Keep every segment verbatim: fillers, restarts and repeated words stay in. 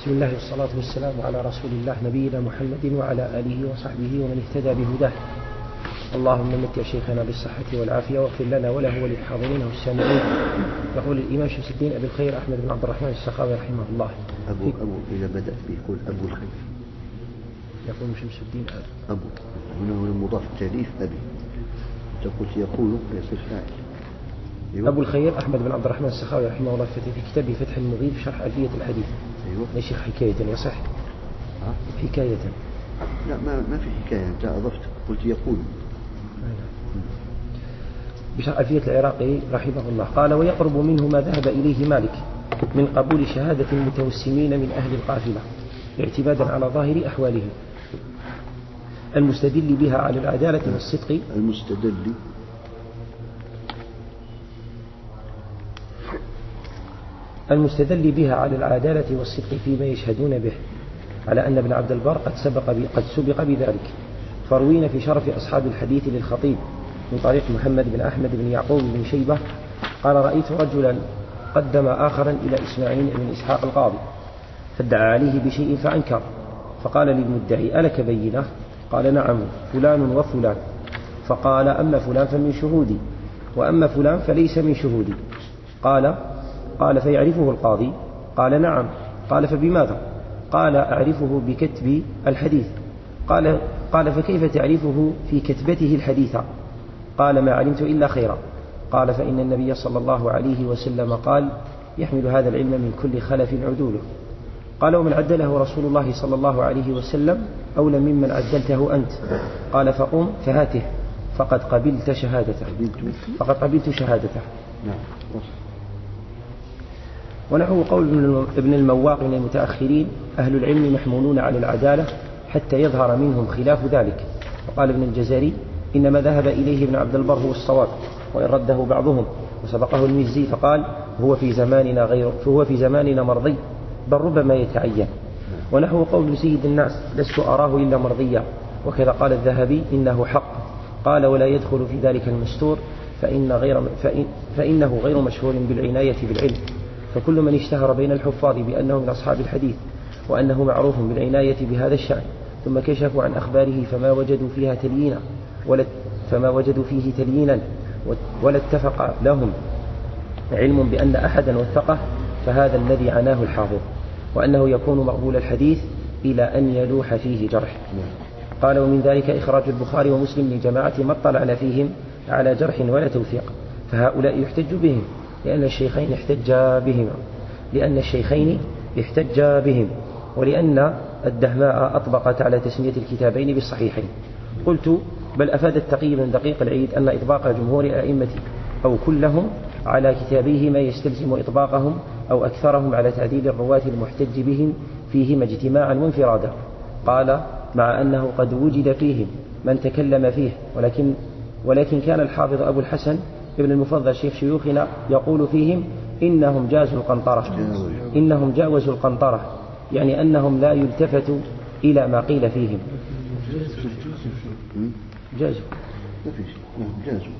بسم الله والصلاة والسلام على رسول الله نبينا محمد وعلى آله وصحبه ومن اهتدى بهداه. اللهم متع شيخنا بالصحة والعافية واغفر لنا وله وللحاضرين والسامعين. يقول الإمام شمس الدين أبي الخير أحمد بن عبد الرحمن السخاوي رحمه الله. أبو أبو إذا بدأت به يقول أبو الخير. يقول شمس الدين أبو هنا هو المضاف التاليف أبي. تقول يقول يصير فاعل. أيوة. أبو الخير أحمد بن عبد الرحمن السخاوي رحمه الله في كتابه فتح المغيث شرح ألفية الحديث. أيوة. يا شيخ حكاية يصح؟ ها؟ حكاية. لا ما ما في حكاية، أنت أضفت قلت يقول. بشرح ألفية العراقي رحمه الله قال: ويقرب منه ما ذهب إليه مالك من قبول شهادة المتوسمين من أهل القافلة اعتمادا على ظاهر أحوالهم المستدل بها على العدالة والصدق. المستدل المستدل بها على العدالة والصدق فيما يشهدون به، على أن ابن عبد البر قد سبق قد سبق بذلك. فروينا في شرف أصحاب الحديث للخطيب من طريق محمد بن أحمد بن يعقوب بن شيبة قال: رأيت رجلا قدم آخرا إلى إسماعيل بن إسحاق القاضي فادعى عليه بشيء فأنكر، فقال للمدعي: ألك بينة؟ قال: نعم، فلان وفلان. فقال: أما فلان فمن شهودي، وأما فلان فليس من شهودي. قال قال فيعرفه القاضي؟ قال: نعم. قال: فبماذا؟ قال: أعرفه بكتب الحديث. قال قال فكيف تعرفه في كتبته الحديث؟ قال: ما علمت إلا خيرا. قال: فإن النبي صلى الله عليه وسلم قال: يحمل هذا العلم من كل خلف عدوله. قال: ومن عدله رسول الله صلى الله عليه وسلم أولى ممن عدلته أنت. قال: فقم فهاته فقد قبلت شهادته فقد قبلت شهادته. ونحو قول ابن المواق من المتأخرين: أهل العلم محمولون على العدالة حتى يظهر منهم خلاف ذلك. وقال ابن الجزري: إنما ذهب إليه ابن عبد البر هو الصواب، وإن رده بعضهم. وسبقه المزي فقال: هو في زماننا غير فهو في زماننا مرضي، بل ربما يتعين. ونحو قول سيد الناس: لست أراه إلا مرضيا. وكذا قال الذهبي: إنه حق. قال: ولا يدخل في ذلك المستور، فإن غير فإن فإنه غير مشهور بالعناية بالعلم. فكل من اشتهر بين الحفاظ بأنه من أصحاب الحديث وأنه معروف بالعناية بهذا الشأن ثم كشفوا عن أخباره فما وجدوا فيها تليينا ولا فما وجدوا فيه تليينا ولا اتفق لهم علم بأن أحدا وثقه، فهذا الذي عناه الحافظ، وأنه يكون مقبول الحديث إلى أن يلوح فيه جرح. قال: ومن ذلك إخراج البخاري ومسلم لجماعة ما اطلعنا فيهم على جرح ولا توثيق، فهؤلاء يحتج بهم لأن الشيخين احتجا بهما لأن الشيخين احتجا بهم ولأن الدهماء أطبقت على تسمية الكتابين بالصحيحين. قلت: بل أفاد التقي بن دقيق العيد أن إطباق جمهور أئمة أو كلهم على كتابيه ما يستلزم إطباقهم أو أكثرهم على تعديل الرواة المحتج بهم فيهما اجتماعا وانفرادا. قال: مع أنه قد وجد فيهم من تكلم فيه، ولكن ولكن كان الحافظ أبو الحسن ابن المفضل شيخ شيوخنا يقول فيهم: إنهم جازوا القنطرة إنهم جاوزوا القنطرة، يعني أنهم لا يلتفتوا إلى ما قيل فيهم. جازوا ما في شيء جازوا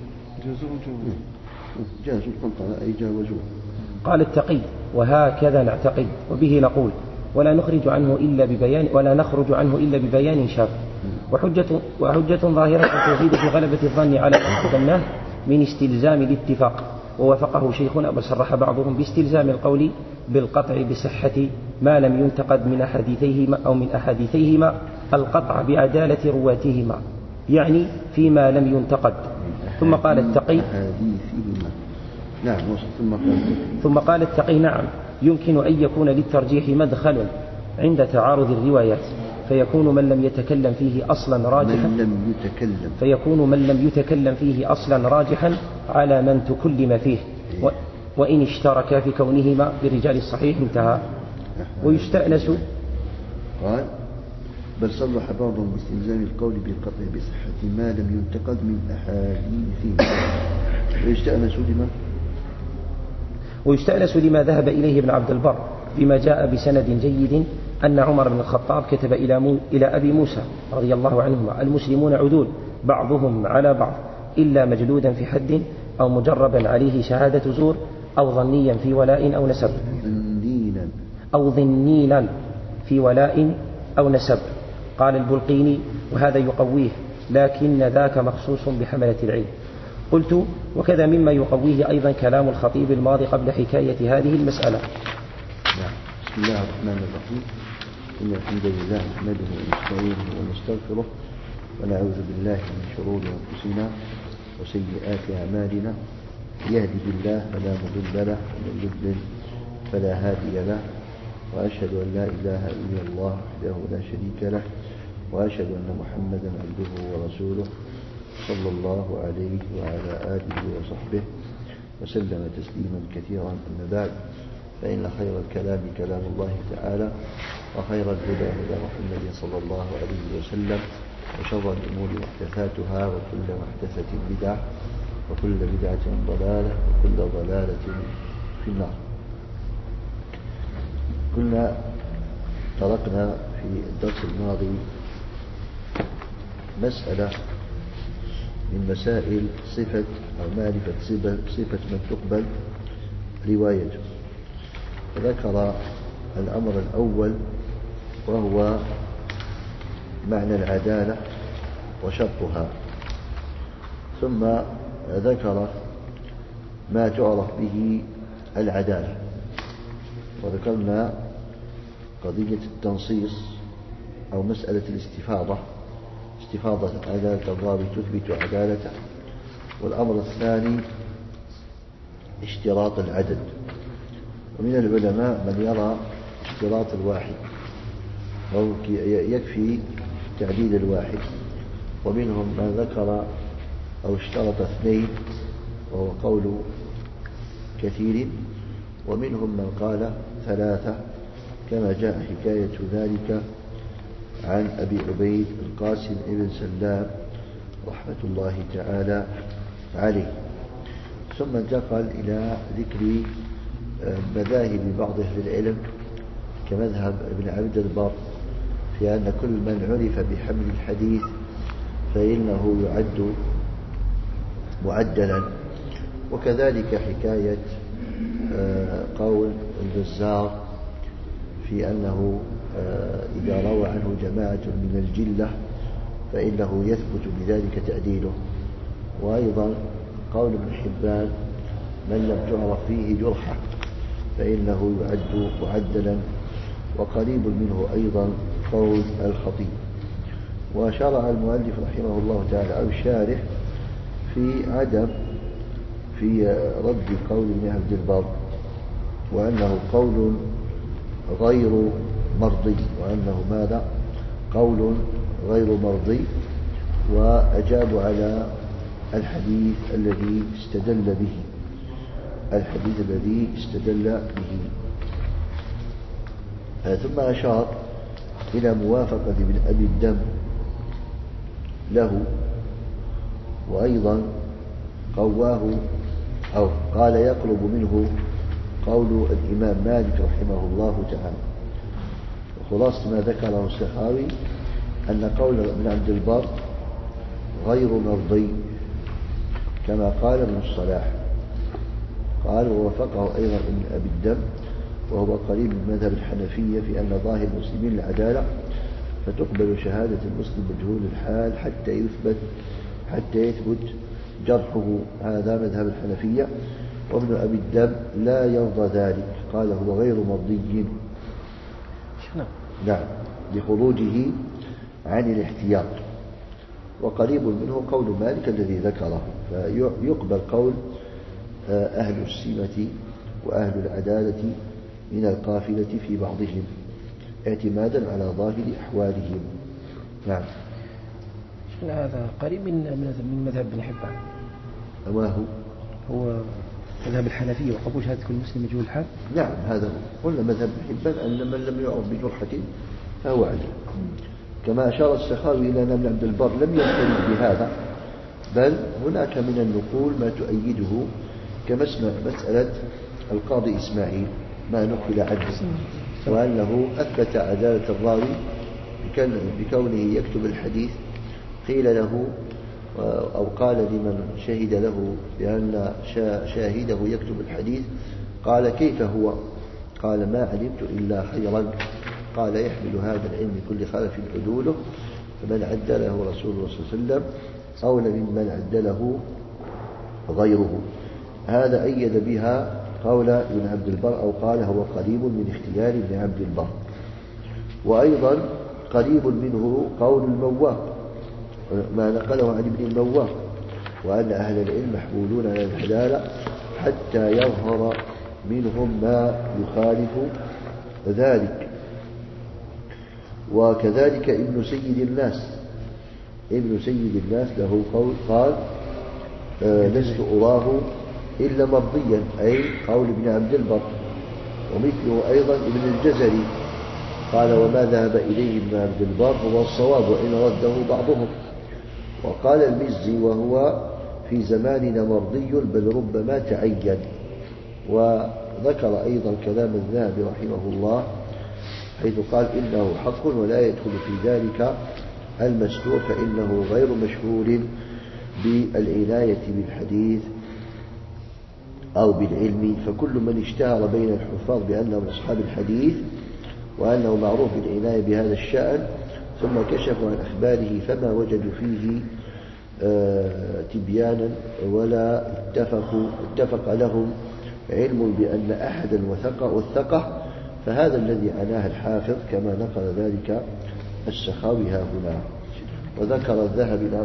جازوا القنطرة أي جاوزوا. قال التقي: وهكذا نعتقد وبه نقول، ولا نخرج عنه إلا ببيان ولا نخرج عنه إلا ببيان شاف. وحجة وحجة ظاهرة توحيد في غلبة الظن على الناه من استلزام الاتفاق. ووافقه شيخنا بل صرح بعضهم باستلزام القول بالقطع بصحة ما لم ينتقد من أحاديثيهما أو من أحاديثيهما القطع بعدالة رواتهما، يعني فيما لم ينتقد. ثم قال التقي نعم ثم قال ثم قال التقي: نعم، يمكن أن يكون للترجيح مدخل عند تعارض الروايات، فيكون من لم يتكلم فيه أصلا راجحا من لم يتكلم فيكون من لم يتكلم فيه أصلا راجحا على من تكلم فيه، و وإن اشترك في كونهما برجال الصحيح انتهى. ويستأنس قال: بل صرح بعضهم باستلزام القول بالقطع بصحة ما لم ينتقد من أحاديثه. ويستأنس لما ويستأنس لما ذهب إليه ابن عبد البر بما جاء بسند جيد أن عمر بن الخطاب كتب إلى, مو إلى أبي موسى رضي الله عنهما: المسلمون عدول بعضهم على بعض إلا مجلودا في حد أو مجربا عليه شهادة زور أو ظنيا في ولاء أو نسب ذنينا أو ظنينا في ولاء أو نسب. قال البلقيني: وهذا يقويه، لكن ذاك مخصوص بحملة العلم. قلت: وكذا مما يقويه أيضا كلام الخطيب الماضي قبل حكاية هذه المسألة. بسم الله الرحمن الرحيم. إن الحمد لله نحمده ونستعينه ونستغفره ونعوذ بالله من شرور أنفسنا وسيئات أعمالنا. يهده الله فلا مضل له ومن يضلل فلا هادي له، وأشهد أن لا إله إلا الله وحده لا شريك له، وأشهد أن محمدا عبده ورسوله صلى الله عليه وعلى آله وصحبه وسلم تسليما كثيرا. أما بعد، فإن خير الكلام كلام الله تعالى، وخير الهدى هدى محمد صلى الله عليه وسلم، وشر الأمور محدثاتها، وكل محدثة بدعة، وكل بدعة ضلالة، وكل ضلالة في النار. كنا تركنا في الدرس الماضي مسألة من مسائل صفة أو معرفة صفة من تقبل روايته، فذكر الأمر الأول وهو معنى العدالة وشرطها، ثم ذكر ما تعرف به العدالة، وذكرنا قضية التنصيص أو مسألة الاستفاضة، استفاضة عدالة الراوي تثبت عدالته. والأمر الثاني اشتراط العدد، ومن العلماء من يرى اشتراط الواحد أو يكفي تعديل الواحد، ومنهم من ذكر أو اشترط اثنين وهو قول كثير، ومنهم من قال ثلاثة كما جاء حكاية ذلك عن أبي عبيد القاسم بن سلام رحمة الله تعالى عليه. ثم انتقل إلى ذكر مذاهب بعض أهل العلم كمذهب ابن عبد البر في أن كل من عرف بحمل الحديث فإنه يعد معدلا، وكذلك حكاية قول البزار في أنه إذا روى عنه جماعة من الجلة فإنه يثبت بذلك تعديله، وأيضا قول ابن حبان: من لم تعرف فيه جرحة فإنه يعد معدلا، وقريب منه أيضا قول الخطيب. وشرع المؤلف رحمه الله تعالى أو الشارح في عدم في رد قول ابن عبد البر، وأنه قول غير مرضي، وأنه ماذا؟ قول غير مرضي، وأجابوا على الحديث الذي استدل به الحديث الذي استدل به ثم أشار إلى موافقة ابن أبي الدم له، وأيضا قواه أو قال يقرب منه قول الإمام مالك رحمه الله تعالى. وخلاصة ما ذكره السخاوي أن قول ابن عبد البر غير مرضي كما قال ابن الصلاح. قال ووافقه أيضا ابن أبي الدم وهو قريب من مذهب الحنفية في أن ظاهر المسلمين العدالة، فتقبل شهادة المسلم مجهول الحال حتى يثبت حتى يثبت جرحه. هذا مذهب الحنفية. وابن أبي الدم لا يرضى ذلك، قال هو غير مرضي نعم لخروجه عن الاحتياط. وقريب منه قول مالك الذي ذكره، فيقبل قول أهل السمة وأهل العدالة من القافلة في بعضهم اعتمادا على ظاهر أحوالهم. نعم. هذا قريب من من مذهب ابن حبان. ما هو؟ هو مذهب الحنفية وقبول شهادة كل مسلم مجهول الحال. نعم هذا هو. قلنا مذهب ابن حبان أن من لم يعرف بجرحة فهو عدل، كما أشار السخاوي إلى أن ابن عبد البر لم ينفرد بهذا، بل هناك من النقول ما تؤيده كمسألة القاضي إسماعيل ما نقل عنه، وأنه أثبت عدالة الراوي بكونه يكتب الحديث. قيل له أو قال لمن شهد له بأن شاهده يكتب الحديث، قال كيف هو؟ قال ما علمت إلا خيرا، قال يحمل هذا العلم كل خلف عدوله، فمن عدله رسول الله صلى الله عليه وسلم أولى ممن عدله غيره. هذا أيد بها قول ابن عبد البر، أو قال هو قريب من اختيار ابن عبد البر. وأيضا قريب منه قول المواق، ما نقله عن ابن المواق، وأن أهل العلم محمولون على العدالة حتى يظهر منهم ما يخالف ذلك. وكذلك ابن سيد الناس ابن سيد الناس له قول قال آه لست أراه إلا مرضيا، أي قول ابن عبد البر. ومثله أيضا ابن الجزري قال وما ذهب إليه ابن عبد البر هو الصواب وإن رده بعضهم. وقال المزي وهو في زماننا مرضي بل ربما تعين. وذكر أيضا كلام الذهبي رحمه الله حيث قال إنه حق ولا يدخل في ذلك المستور، فإنه غير مشهور بالعناية بالحديث أو بالعلم. فكل من اشتهر بين الحفاظ بأنهم أصحاب الحديث وأنه معروف بالعناية بهذا الشأن ثم كشفوا عن أخباره فما وجدوا فيه آه تبيانا ولا اتفقوا اتفق لهم علم بأن أحدا وثقه والثقة، فهذا الذي عناه الحافظ كما نقل ذلك السخاوي ها هنا. وذكر الذهبي نعم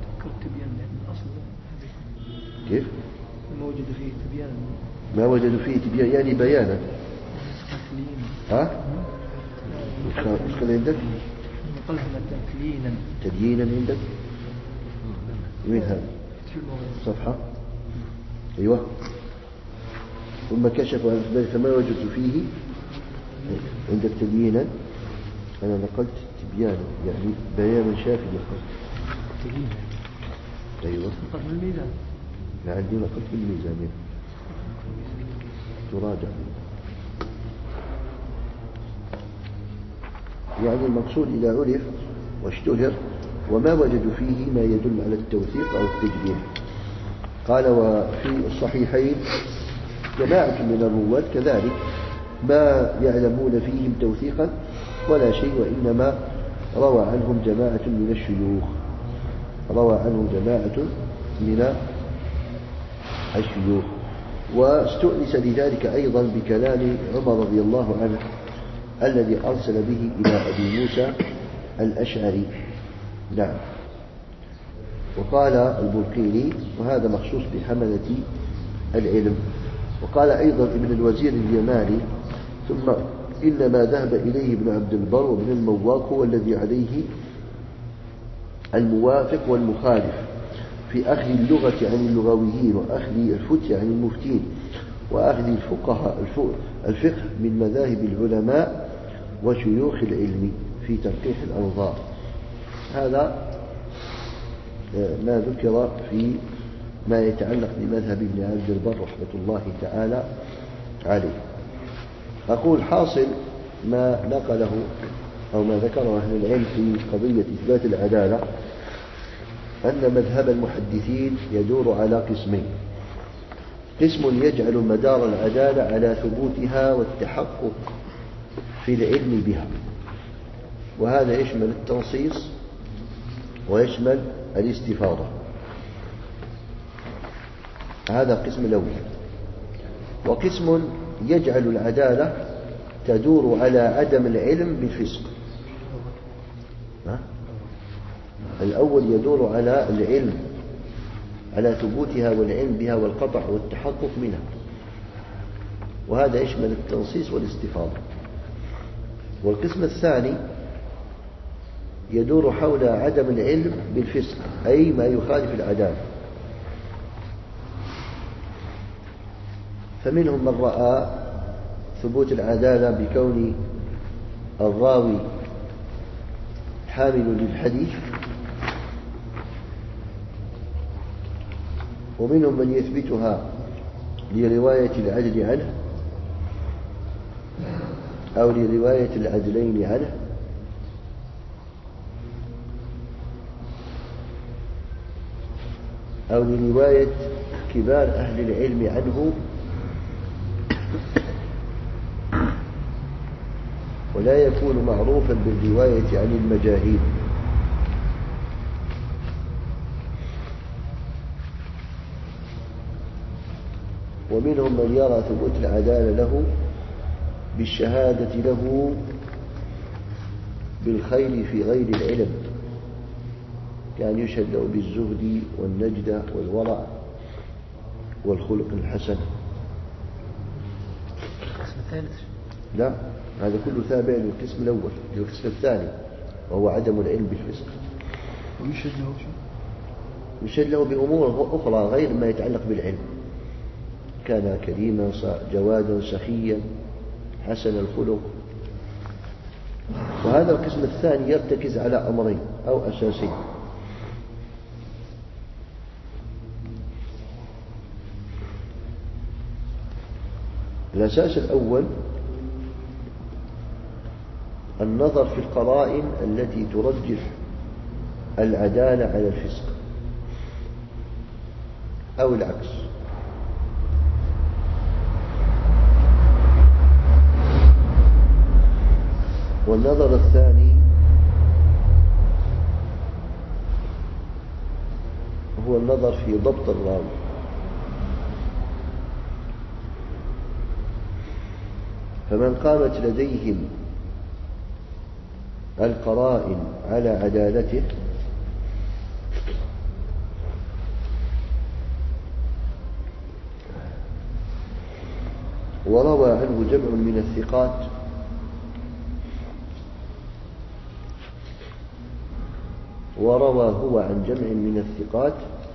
كيف ما وجدوا فيه تبيانا ما وجدوا فيه تبيانا يعني بيانا. ها وش كان عندك؟ قلبنا تكلينا تديينا عندك؟ وين هذا؟ صفحة أيوة. ثم كشفوا عن أخباره فما وجدت فيه عندك تديينا، أنا نقلت تبيانا يعني بيانا شافي يقول تبيانا. أيوة نقلت من الميزان. عندي نقلت من الميزان تراجع. يعني المقصود إذا عرف واشتهر وما وجدوا فيه ما يدل على التوثيق أو التجديد. قال وفي الصحيحين جماعة من الرواة كذلك ما يعلمون فيهم توثيقا ولا شيء، وإنما روى عنهم جماعة من الشيوخ روى عنهم جماعة من الشيوخ. واستؤنس لذلك أيضا بكلام عمر رضي الله عنه الذي أرسل به إلى أبي موسى الأشعري. نعم. وقال البلقيني وهذا مخصوص بحملة العلم. وقال أيضا ابن الوزير اليماني ثم إنما ذهب إليه ابن عبد البر وابن المواق هو الذي عليه الموافق والمخالف في أخذ اللغة عن اللغويين وأخذ الفتية عن المفتين وأخذ الفقهاء الفقه من مذاهب العلماء وشيوخ العلم في تنقيح الأنظار. هذا ما ذكر في ما يتعلق بمذهب ابن عبد البر رحمة الله تعالى عليه. أقول حاصل ما نقله أو ما ذكره أهل العلم في قضية إثبات العدالة أن مذهب المحدثين يدور على قسمين: قسم يجعل مدار العدالة على ثبوتها والتحقق في العلم بها، وهذا يشمل التنصيص ويشمل الاستفاضة. هذا قسم الأول. وقسم يجعل العدالة تدور على عدم العلم بالفسق. الأول يدور على العلم على ثبوتها والعلم بها والقطع والتحقق منها، وهذا يشمل التنصيص والاستفاضة. والقسم الثاني يدور حول عدم العلم بالفسق، أي ما يخالف العدالة. فمنهم من رأى ثبوت العدالة بكون الراوي حامل للحديث، ومنهم من يثبتها لرواية العدل عنه أو لرواية العدلين عنه، أو لرواية كبار أهل العلم عنه، ولا يكون معروفا بالرواية عن المجاهيل. ومنهم من يرى ثبوت العدالة له بالشهادة له بالخير في غير العلم، كان يشهد له بالزهد والنجدة والورع والخلق الحسن. القسم الثالث لا، هذا كله تابع للقسم الأول، للقسم الثاني وهو عدم العلم بالفسق. ويشهد له شو؟ يشهد له بأمور أخرى غير ما يتعلق بالعلم، كان كريما جوادا سخيا حسن الخلق. وهذا القسم الثاني يرتكز على أمرين أو أساسين. الأساس الأول النظر في القرائن التي ترجح العدالة على الفسق أو العكس. والنظر الثاني هو النظر في ضبط الراوي. فمن قامت لديهم القرائن على عدالته وروى عنه جمع من الثقات وروى هو عن جمع من الثقات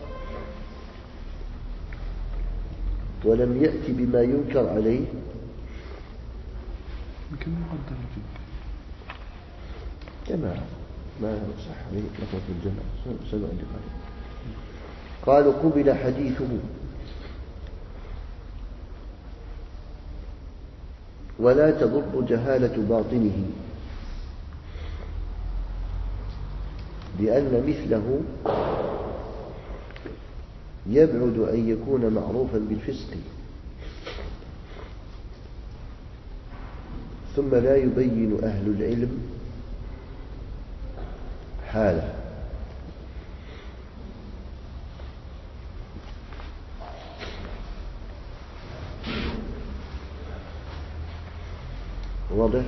ولم يأتي بما ينكر عليه، يمكن نقدر الجمع جماعة ما صح عليه لفظ الجمع سنة عندي قالوا قبل حديثه ولا تضر جهالة باطنه، لأن مثله يبعد أن يكون معروفا بالفسق ثم لا يبين أهل العلم حاله. واضح؟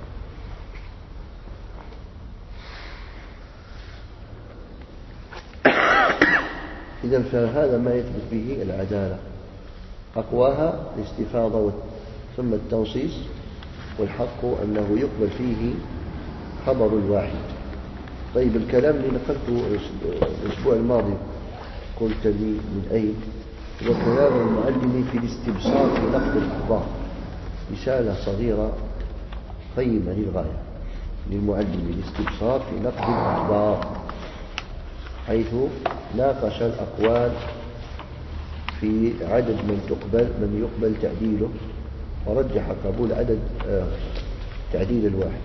إذن فهذا ما يثبت به العدالة، أقواها الاستفاضة ثم التنصيص، والحق أنه يقبل فيه خبر الواحد. طيب الكلام اللي نقلته الأسبوع الماضي قلت لي من أين؟ هو كلام المعلم في الاستبصار في نقد الأخبار، رسالة صغيرة قيمة للغاية للمعلم الاستبصار في نقد الأخبار، حيث ناقش الأقوال في عدد من تقبل من يقبل تعديله ورجح قبول عدد آه تعديل الواحد.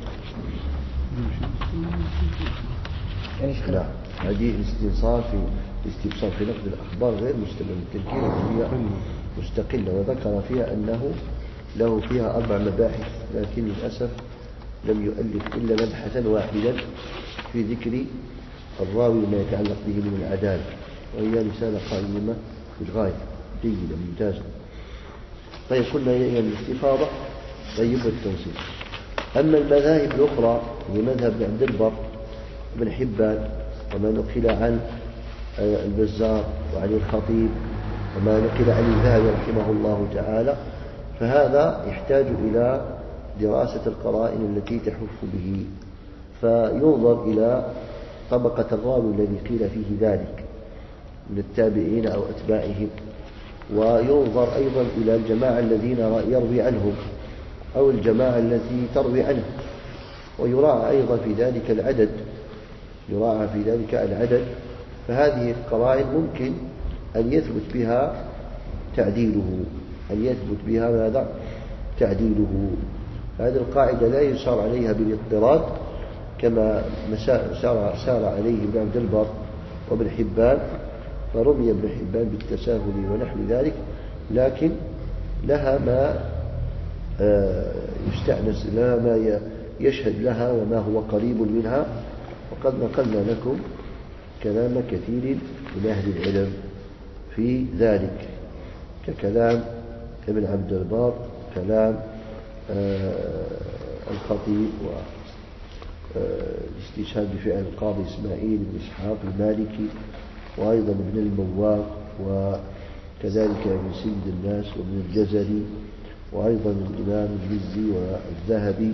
لا، هذه الاستنصار في الاستبصار في نقد الأخبار غير مستقل، التذكير هي مستقلة، وذكر فيها أنه له فيها أربع مباحث، لكن للأسف لم يؤلف إلا مبحثا واحدا في ذكر الراوي ما يتعلق به من العدالة، وهي رسالة قائمة بالغاية جيدة ممتازة. طيب قلنا هي الاستفاضة طيب والتنصيص. أما المذاهب الأخرى هي مذهب ابن عبد البر وابن حبان وما نقل عن البزار وعن الخطيب وما نقل عن الذهبي رحمه الله تعالى، فهذا يحتاج إلى دراسة القرائن التي تحف به، فينظر إلى طبقة الراوي الذي قيل فيه ذلك من التابعين أو أتباعهم، وينظر أيضا إلى الجماعة الذين يروي عنهم أو الجماعة التي تروي عنه، ويراعى أيضا في ذلك العدد يراعى في ذلك العدد فهذه القرائن ممكن أن يثبت بها تعديله أن يثبت بها ماذا؟ تعديله. هذه القاعدة لا يسار عليها بالاضطراد كما سار, سار عليه ابن عبد البر وابن حبان، فرمي ابن حبان بالتساهل ونحو ذلك، لكن لها ما يستأنس لها ما يشهد لها وما هو قريب منها. وقد نقلنا لكم كلام كثير من أهل العلم في ذلك، ككلام ابن عبد البر، كلام آه الخطيب، والاستشهاد بفعل القاضي إسماعيل بن إسحاق المالكي، وأيضا ابن المواق، وكذلك ابن سيد الناس وابن الجزري، وأيضا الإمام المزي والذهبي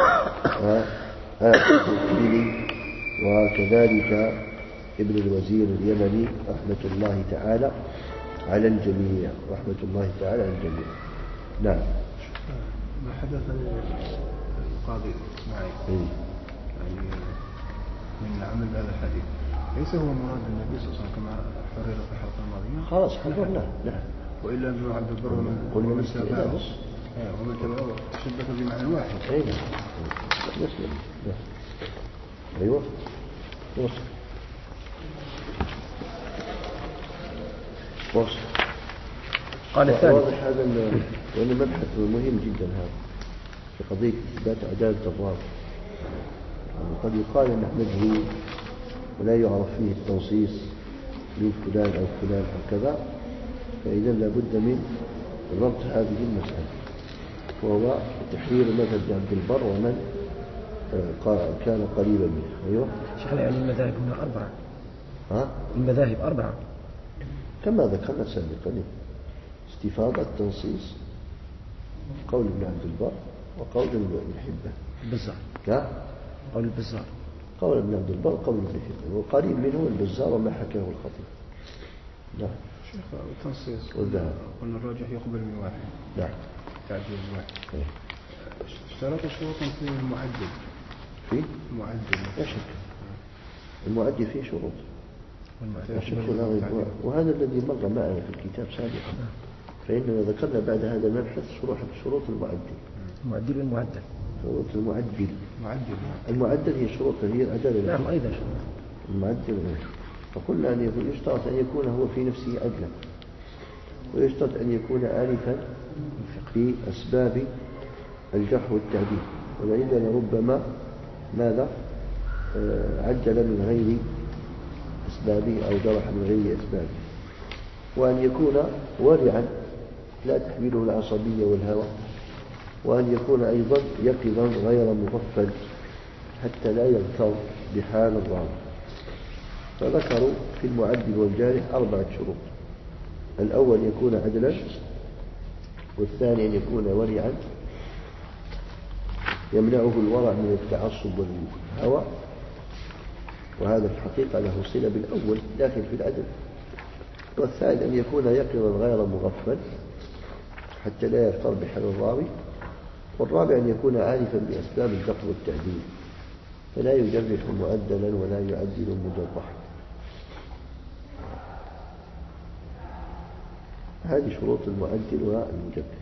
والكلي، وكذلك ابن الوزير اليمني رحمة الله تعالى على الجميع، رحمة الله تعالى على الجميع. نعم. ما حدث القاضي إسماعيل يعني من عمل بهذا الحديث ليس هو مراد النبي صلى الله عليه وسلم كما حرر في الحلقة الماضية. خلاص حررنا. نعم. وإلا ابن عبد البر ومن تبعه ومن تبعه شبك بمعنى واحد. أي نعم. مسلم. نعم. أيوة. وصل. وصل. قال الثالث. واضح هذا لأن مبحث مهم جدا هذا في قضية إثبات عدالة الراوي. قد يقال أن مجهول ولا يعرف فيه التنصيص من فلان أو فلان أو كذا، فإذا لابد من ضبط هذه المسألة، وهو تحرير مذهب عبد البر ومن كان قريبا منه. أيوه شيخنا، يعني المذاهب هنا أربعة. ها؟ المذاهب أربعة كما ذكرنا سابقا: استفاضة، تنصيص، قول ابن عبد البر، وقول ابن حبان. البزار. ها؟ قول البزار. قول ابن عبد البر، قول ابن حبان، وقريب منه البزار وما حكاه الخطيب. نعم. شيخ التنصيص والذهب قلنا الراجح يقبل من واحد. نعم. تعجيل واحد. إيه. اشترط شروطا في المعدل. في؟ المعدل. لا شك. المعدل فيه شروط. لا شك. وهذا الذي مر معنا في الكتاب سابقا. فإننا ذكرنا بعد هذا المبحث شروط شروط المعدل. المعدل والمعدل. شروط المعدل. معدل. المعدل هي شروط هي العدالة. نعم أيضا شروط. المعدل. فقلنا أن يكون يشترط أن يكون هو في نفسه عدلا، ويشترط أن يكون عارفا في أسباب الجرح والتعديل، وعندنا ربما ماذا عدل من غير أسبابه أو جرح من غير أسبابه، وأن يكون ورعا لا تحمله العصبية والهوى، وأن يكون أيضا يقظا غير مغفل حتى لا يغتر بحال الراوي. فذكروا في المعدل والجارح أربعة شروط: الأول يكون عدلا، والثاني أن يكون ورعا يمنعه الورع من التعصب والهوى، وهذا في الحقيقة له صلة بالأول لكن في العدل. والثالث أن يكون يقظا غير مغفل حتى لا يغتر بحال الراوي. والرابع أن يكون عارفا بأسباب الجرح والتعديل فلا يجرح مؤدلا ولا يعدل مجرحا. هذه شروط المعدل والمجرح.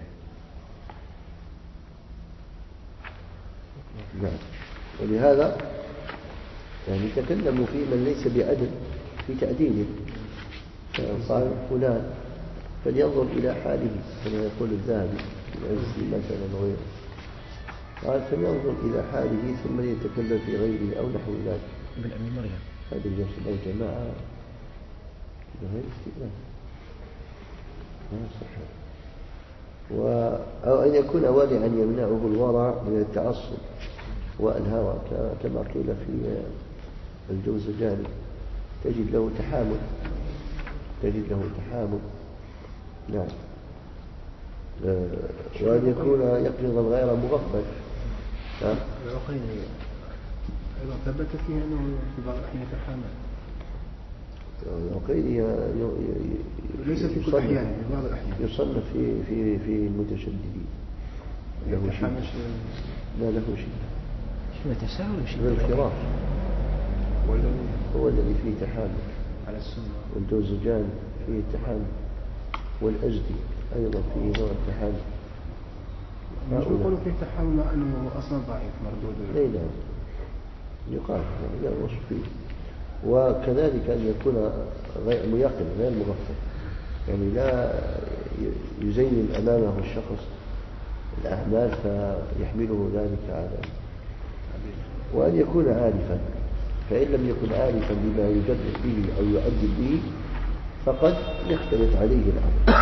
نعم. ولهذا يعني تكلموا في من ليس بعدل في تعديله، قال فلان فلينظر إلى حاله كما يقول الذهبي العزي مثلا وغيره، قال فلينظر إلى حاله ثم يتكلم في غيره أو نحو ذلك. ابن أبي مريم هذا الجنس أو جماعة غير استئناف ما صحيح. و... أو أن يكون وارعا يمنعه الورع من التعصب والهوى كما قيل في الجوزجاني، تجد له تحامل تجد له تحامل نعم. وأن يكون يقظا غير مغفل. العقيلي أيضا ثبت فيه أنه في بعض الأحيان يتحامل. العقيلي ليس في كل الأحيان، في بعض الأحيان يصنف في في في المتشددين. له شيء لا له شيء شو تساهل شيء الخراف هو الذي فيه تحامل على السنة، والجوزجان فيه تحامل، والأزدي أيضا فيه نوع التحامل. مش يقولوا فيه تحامل مع أنه أصلا ضعيف مردود. لا لا يقال لا وصف فيه. وكذلك أن يكون غير ميقن غير مغفل، يعني لا يزين أمامه الشخص الأعمال فيحمله ذلك على وأن يكون عارفا، فإن لم يكن عارفا بما يجرح به أو يؤدي به فقد يختلط عليه الأمر.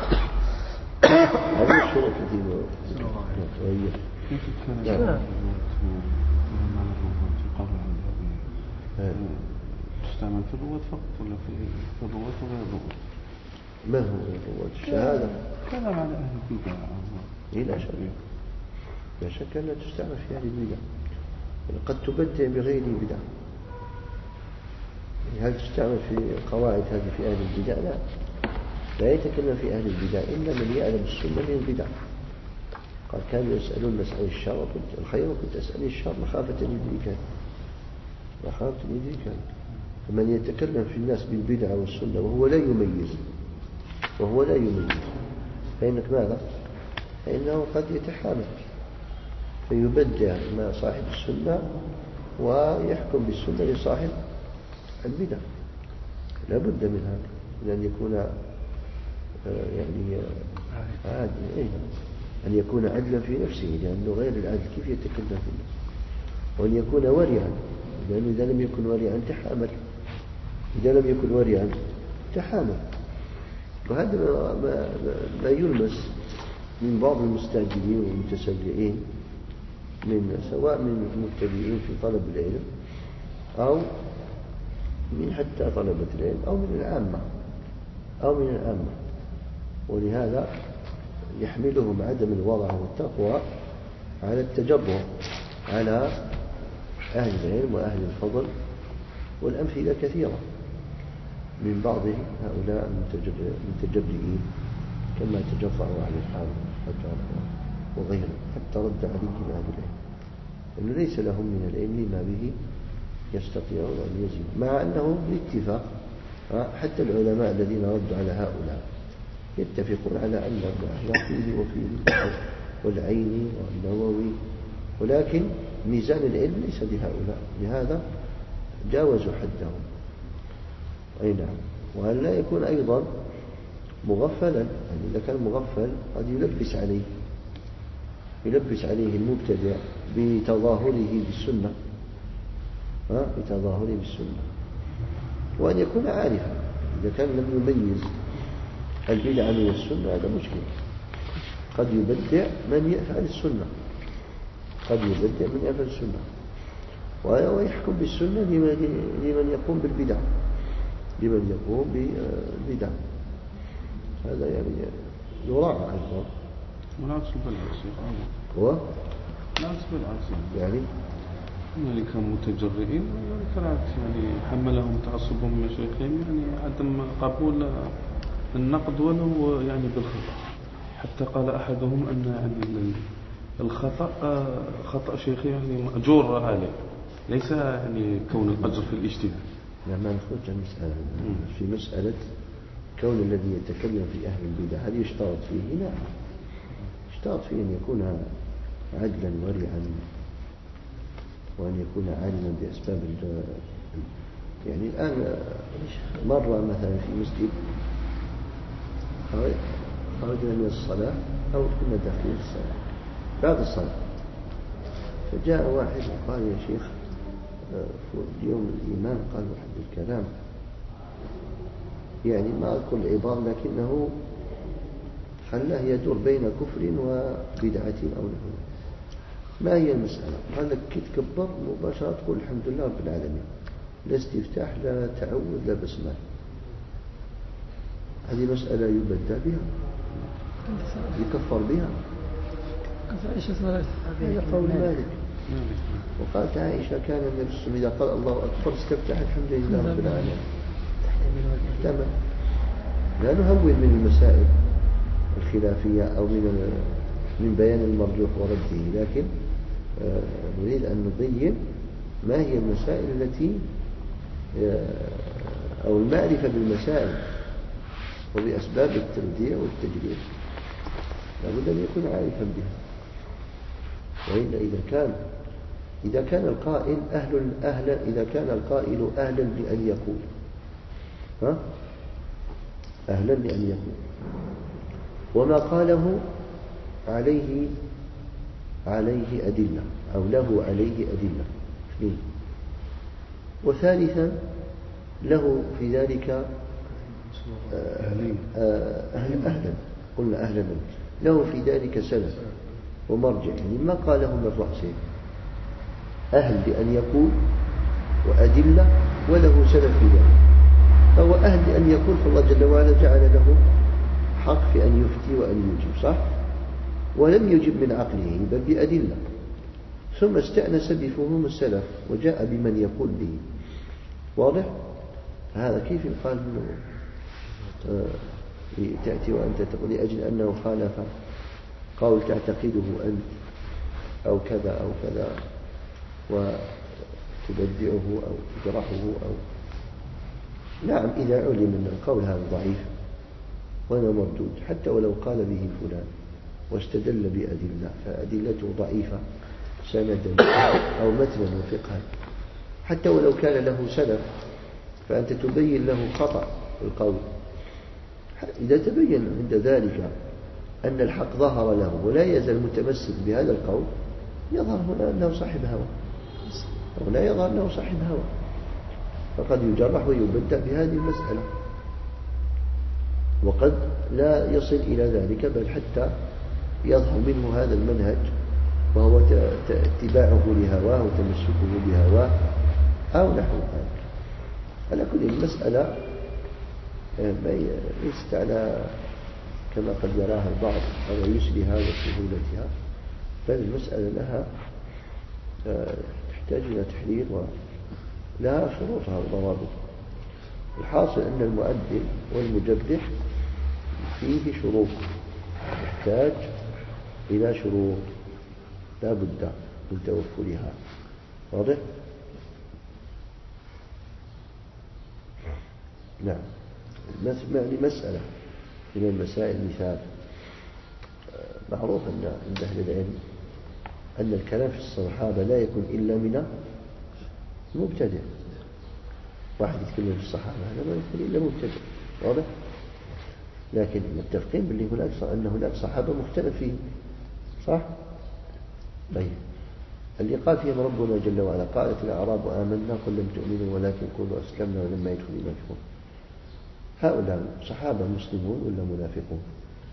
هذه الشروط التي وهي كيف كان تستعمل في الرواة فقط ولا في الرواة وغير الرواة؟ ما هو الرواة؟ الشهادة كلام على أهل البدع. إيه لا شك، لا شك أنها تستعمل في أهل البدع، قد تبدع بغير بدع. هل تستعمل في القواعد هذه في أهل البدع؟ لا، لا يتكلم في أهل البدع إلا من يعلم السنة من البدع. قال كانوا يسألون مسألة الشر وكنت الخير وكنت أسأل الشر مخافة أن يدركني، مخافة أن يدركني. فمن يتكلم في الناس بالبدع والسنة وهو لا يميز وهو لا يميز فإنك ماذا؟ فإنه قد يتحامل فيبدع مع صاحب السنة ويحكم بالسنة لصاحب البدع. لا بد من هذا، من أن يكون يعني عادل، أن يكون عدلا في نفسه، لأنه غير العدل كيف يتكلم في الناس، وأن يكون ورعا، لأنه إذا لم يكن ورعا تحامل، إذا لم يكن ورعا تحامل. وهذا ما, ما يلمس من بعض المستعجلين والمتسرعين، من سواء من المبتدئين في طلب العلم أو من حتى طلبة العلم أو من العامة أو من العامة. ولهذا يحملهم عدم الورع والتقوى على التجبر على أهل العلم وأهل الفضل، والأمثلة كثيرة من بعض هؤلاء المتجبرين كما تجفعوا على الحافظ وغيره حتى رد عليهم أهل العلم، أنه ليس لهم من العلم ما به يستطيعون أن يزيدوا، مع أنه باتفاق حتى العلماء الذين ردوا على هؤلاء يتفقون على أن الأحياء فيه وفيه والعيني والنووي، ولكن ميزان العلم ليس لهؤلاء، لهذا جاوزوا حدهم. أي نعم. وأن لا يكون أيضا مغفلا، يعني إذا كان مغفل قد يلبس عليه يلبس عليه المبتدع بتظاهره بالسنة ها بتظاهره بالسنة. وأن يكون عارفا، إذا كان لم يميز البدعة من السنة هذا مشكل. قد يبدع من يفعل السنة قد يبدع من يفعل السنة ويحكم بالسنة لمن يقوم بالبدع لمن يقوم بالبدع. هذا يعني يراعى أيضا. والعكس بالعكس هو العكس بالعكس يعني يعني كانوا متجرئين والعكس، يعني حملهم تعصبهم من مشايخهم، يعني عدم قبول النقد ولو يعني بالخطأ. حتى قال أحدهم أن يعني الخطأ خطأ شيخي يعني مأجور عليه، ليس يعني كون الأجر في الاجتهاد. لما نخرج عن مسألة في مسألة كون الذي يتكلم في أهل البدع هل يشترط فيه؟ لا، يشترط فيه أن يكون عدلا ورعا، وأن يكون عالما بأسباب يعني الآن مرة مثلا في مسجد خرجنا من الصلاة أو كنا داخلين الصلاة بعد الصلاة، فجاء واحد وقال يا شيخ اليوم الإمام قال واحد الكلام يعني ما أذكر العبارة لكنه خلاه يدور بين كفر وبدعة أو نحو. ما هي المسألة؟ قال لك كي تكبر مباشرة تقول الحمد لله رب العالمين، لا استفتاح لا تعوذ لا بسمة. هذه مسألة يبدأ بها يكفر بها. هذا قول مالك. وقالت عائشة كان النبي صلى الله عليه وسلم إذا قال الله أكبر استفتح الحمد لله رب العالمين. تمام. لا نهون من المسائل الخلافية أو من من بيان المرجوح ورده، لكن نريد أن نبين ما هي المسائل التي أو المعرفة بالمسائل وبأسباب التبديع والتجريح لابد أن يكون عارفا بها. وإلا إذا كان إذا كان القائل أهل أهلا إذا كان القائل أهلا لأن يقول ها أهلا لأن يقول وما قاله عليه عليه أدلة أو له عليه أدلة. اثنين. وثالثا له في ذلك أهل أهلا قلنا أهلا له في ذلك سلف ومرجع، يعني ما قاله من رأسه، أهل بأن يقول وأدلة وله سلف في ذلك، فهو أهل بأن يقول، فالله جل وعلا جعل له حق في أن يفتي وأن يجيب، صح؟ ولم يجب من عقله بل بأدلة، ثم استأنس بفهوم السلف وجاء بمن يقول به. واضح؟ هذا كيف يقال منه آه تأتي وأنت تقول لأجل أنه خالف قول تعتقده أنت أو كذا أو كذا وتبدعه أو تجرحه أو نعم، إذا علم أن القول هذا ضعيف وأنا مردود حتى ولو قال به فلان واستدل بأدلة فأدلته ضعيفة سندا أو متنا وفقها، حتى ولو كان له سلف فأنت تبين له خطأ القول. إذا تبين عند ذلك أن الحق ظهر له ولا يزال متمسك بهذا القول، يظهر هنا أنه صاحب هوى، ولا يظهر أنه صاحب هوى، فقد يجرح ويبدع بهذه المسألة، وقد لا يصل إلى ذلك بل حتى يظهر منه هذا المنهج وهو اتباعه لهواه وتمسكه بهواه أو نحو ذلك. على كل المسألة ليست على كما قد يراها البعض على يسرها وسهولتها، بل المسألة لها تحتاج إلى تحرير ولها شروطها وضوابط. الحاصل أن المؤدل والمجرح فيه شروط، يحتاج إلى شروط لا بد من توفرها. واضح؟ نعم. مسألة من المسائل مثال معروف أن عند أهل العلم أن الكلام في الصحابة لا يكون إلا من مبتدع. واحد يتكلم في الصحابة هذا ما يكون إلا مبتدع. واضح؟ لكن متفقين باللي هناك أن هناك صحابة مختلف فيهم، صح؟ طيب اللي قال فيهم ربنا جل وعلا قالت الأعراب آمنا قل لم تؤمنوا ولكن قولوا أسلمنا ولما يدخل المنافقون، هؤلاء صحابة مسلمون ولا منافقون؟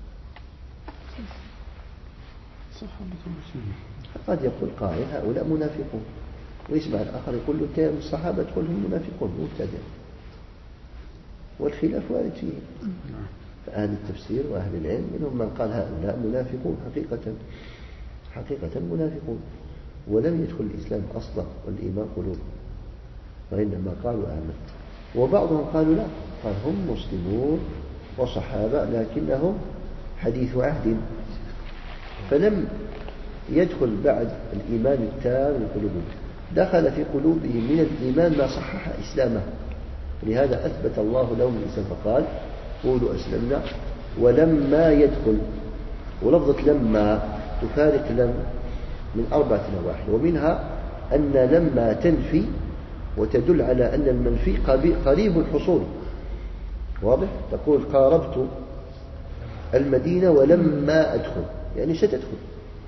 صحابة مسلمون. قد يقول قائل هؤلاء منافقون، ويسمع الآخر يقول له الصحابة تقولهم منافقون مبتدع، والخلاف وارد فيه. فأهل التفسير وأهل العلم منهم من قال هؤلاء منافقون حقيقة حقيقة منافقون، ولم يدخل الإسلام أصلا والإيمان قلوبهم، وإنما قالوا آمن. وبعضهم قالوا لا، قال هم مسلمون وصحابة لكنهم حديث عهد، فلم يدخل بعد الإيمان التام من قلوبهم، دخل في قلوبهم من الإيمان ما صحح إسلامه، لهذا أثبت الله لهم الإسلام فقال قولوا أسلمنا ولما يدخل. ولفظة لما تفارق لم من أربعة نواحي، ومنها أن لما تنفي وتدل على أن المنفي قريب الحصول. واضح؟ تقول قاربت المدينة ولما أدخل، يعني ستدخل،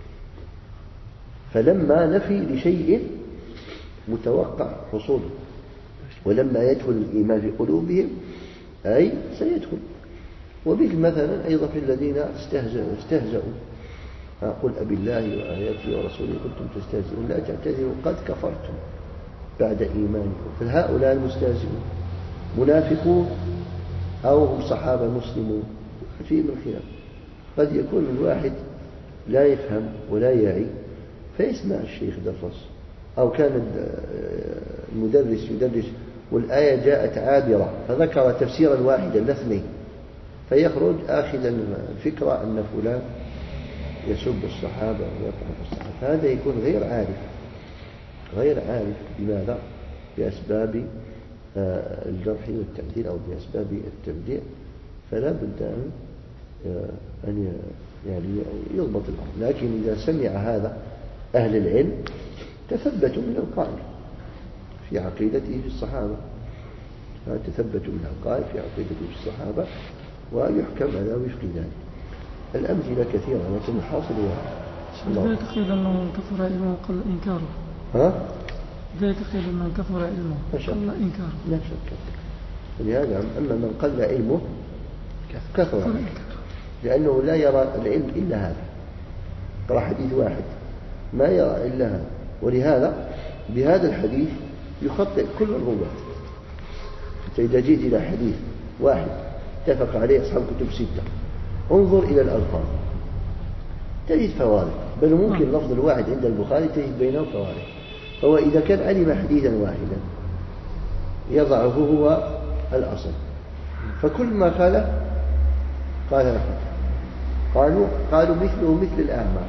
فلما نفي لشيء متوقع حصوله، ولما يدخل الإيمان في قلوبهم أي سيدخل. وبه مثلا أيضا في الذين استهزأوا, استهزأوا قل أبي الله وآياته ورسوله كنتم تستهزئون لا تعتذروا قد كفرتم بعد إيمانكم. فهؤلاء المستهزئون منافقون أو هم صحابة مسلمون، فيه من خلاف. قد يكون الواحد لا يفهم ولا يعي فيسمع الشيخ درس، أو كان المدرس يدرس والآية جاءت عابرة فذكر تفسيرا واحدا لاثنين، فيخرج آخذا الفكرة أن فلان يسب الصحابة ويطعن في الصحابة، فهذا يكون غير عارف غير عارف بماذا؟ بأسباب الجرح والتعديل أو بأسباب التبديع، فلا بد أن أن يعني يضبط الأمر. لكن إذا سمع هذا أهل العلم تثبتوا من القائل في عقيدته في الصحابة، تثبتوا من القائل في عقيدته في الصحابة ويحكم على وفق ذلك. الأمثلة كثيرة لكن الحاصل هو لا يعتقد أنه كثر علمه وقل إنكاره. ها؟ لا يعتقد أنه كثر علمه وقل إنكاره. لا شك. ولهذا أما من قل علمه كثر علمه، لأنه لا يرى العلم إلا هذا. قرأ حديث واحد ما يرى إلا هذا، ولهذا بهذا الحديث يخطئ كل الرواة. فإذا جيت إلى حديث واحد اتفق عليه أصحاب كتب ستة، انظر إلى الألفاظ تجد فوارق، بل ممكن لفظ الواحد عند البخاري تجد بينه فوارق. هو إذا كان علم حديثا واحدا يضعه هو الأصل، فكل ما قال قال نحن قالوا قالوا مثله مثل الأعمى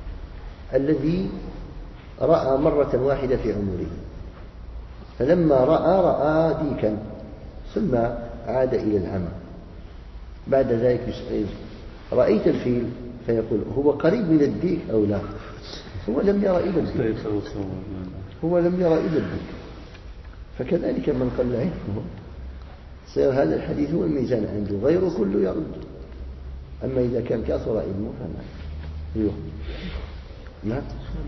الذي رأى مرة واحدة في عمره، فلما رأى رأى ديكا ثم عاد إلى العمى. بعد ذلك يسأل رأيت الفيل؟ فيقول هو قريب من الديك أو لا؟ هو لم يرى إلى الديك، هو لم يرى إلى الديك. فكذلك من قل علمه صير هذا الحديث هو الميزان عنده، غيره كله يرد. أما إذا كان كثر علمه فما أيوه نعم.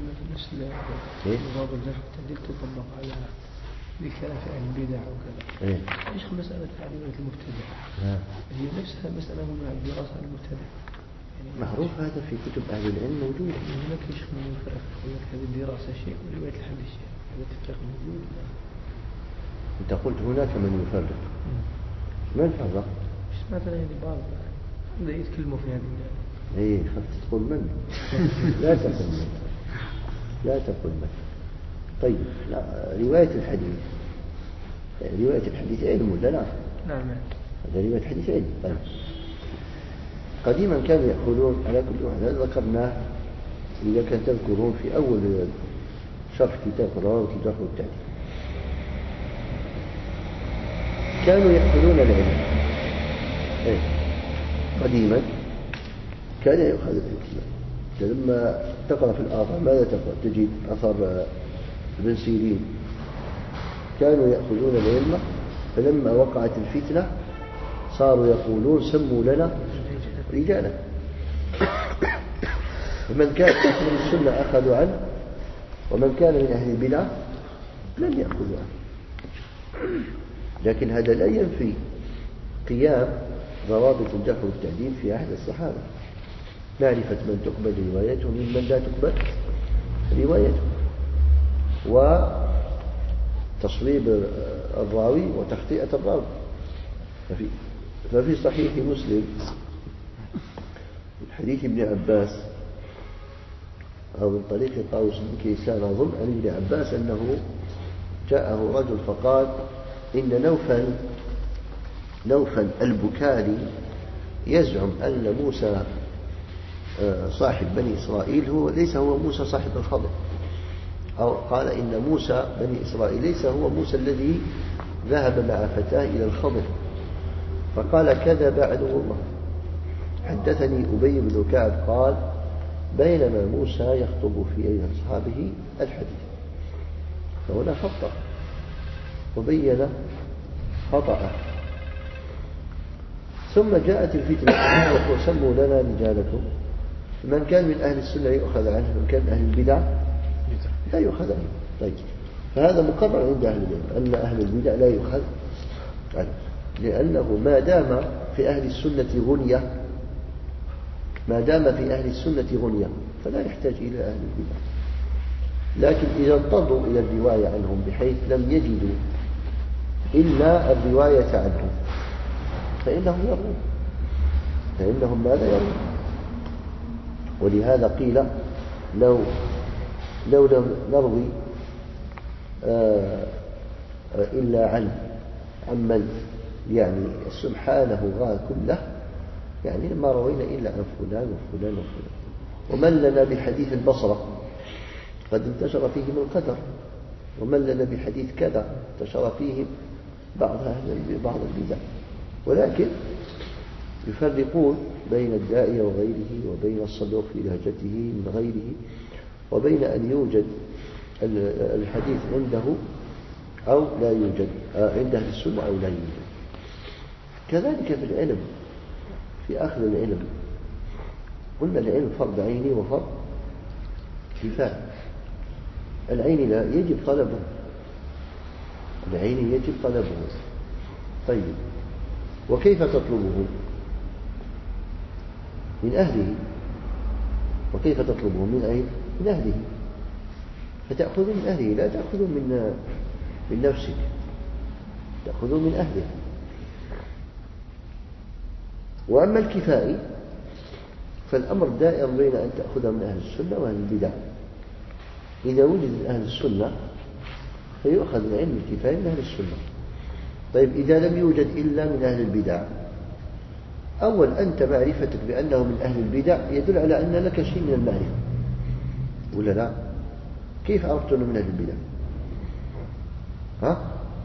إيه؟ باب الجرح والتعديل تطبق على بكلام في أهل البدع وكذا. إيه؟ إيش مسألة تعليمات المبتدع؟ نعم. هي نفسها مسألة من الدراسة المبتدع. يعني معروف هذا في كتب أهل العلم موجود. هناك شيء من الفرق، هذه الدراسة شيء ورواية الحديث شيء، هذا التفريق موجود. أنت قلت هناك من يفرق. ما الفرق؟ إيش مثلا يعني بعض لا يتكلموا في هذه الدراسة. إيه خفت تقول من؟ لا تقل من، لا تقل من. طيب لا. رواية الحديث رواية الحديث علم ولا لا؟ نعم. هذا رواية الحديث علم. طيب قديما كانوا يقولون على كل واحد، هذا ذكرناه إذا كان تذكرون في أول شرح كتاب الرواه والجرح والتعديل. كانوا يأخذون العلم إيه؟ قديما كان يأخذ العلم. لما تقرأ في الآثار ماذا تقرأ؟ تجد أثر ابن سيرين كانوا يأخذون العلم، فلما وقعت الفتنة صاروا يقولون سموا لنا رجالا. فمن كان من السنة أخذوا عنه، ومن كان من أهل البدع لم يأخذوا عنه. لكن هذا لا ينفي قيام ضوابط الجرح والتعديل في عهد الصحابة، معرفة من تقبل روايته ممن لا تقبل روايته، وتصليب الراوي وتخطئة الراوي. ففي, ففي صحيح مسلم من حديث ابن عباس أو من طريق طاووس بن كيسان أظن عن ابن عباس أنه جاءه رجل فقال إن نوفل نوفل البكاري يزعم أن موسى صاحب بني إسرائيل هو ليس هو موسى صاحب الخضر، أو قال إن موسى بني إسرائيل ليس هو موسى الذي ذهب مع فتاه إلى الخضر. فقال كذب عدو الله. حدثني أبي بن كعب قال بينما موسى يخطب في أيدي أصحابه الحديث، فهنا خطأ وبين خطأه. ثم جاءت الفتنة وسموا لنا رجالكم. من كان من أهل السنة يؤخذ عنه، من كان من أهل البدع لا يؤخذ عنه. طيب فهذا مقرر عند أهل العلم أن أهل البدع لا يؤخذ عنه، لأنه ما دام في أهل السنة غنية ما دام في أهل السنة غنية فلا يحتاج إلى أهل البدع. لكن إذا اضطروا إلى الرواية عنهم بحيث لم يجدوا إلا الرواية عنهم فإنهم يرون فإنهم ماذا يرون. ولهذا قيل لو لو لم نروي آه إلا عن عمن يعني سبحانه غا كله، يعني ما روينا إلا عن فلان وفلان وفلان. ومن لنا بحديث البصرة قد انتشر فيهم القدر، ومن لنا بحديث كذا انتشر فيهم بعض بعض البدع. ولكن يفرقون بين الداعية وغيره، وبين الصدوق في لهجته من غيره، وبين أن يوجد الحديث عنده أو لا يوجد عند أهل السنة أو لا يوجد. كذلك في العلم، في أخذ العلم قلنا العلم فرض عيني وفرض كفاية. العين لا يجب طلبه، العين يجب طلبه. طيب وكيف تطلبه؟ من أهله. وكيف تطلبه؟ من أين؟ من أهله. فتأخذ من أهله، لا تأخذ من من نفسك، تأخذ من أهله. وأما الكفائي فالأمر دائر بين أن تأخذ من أهل السنة وأهل البدع. إذا وجد من أهل السنة فيؤخذ العلم الكفاية من أهل السنة. طيب إذا لم يوجد إلا من أهل البدع، أول أنت معرفتك بأنه من أهل البدع يدل على أن لك شيء من المعرفة، ولا لا؟ كيف عرفت أنه من أهل البدع؟ ها؟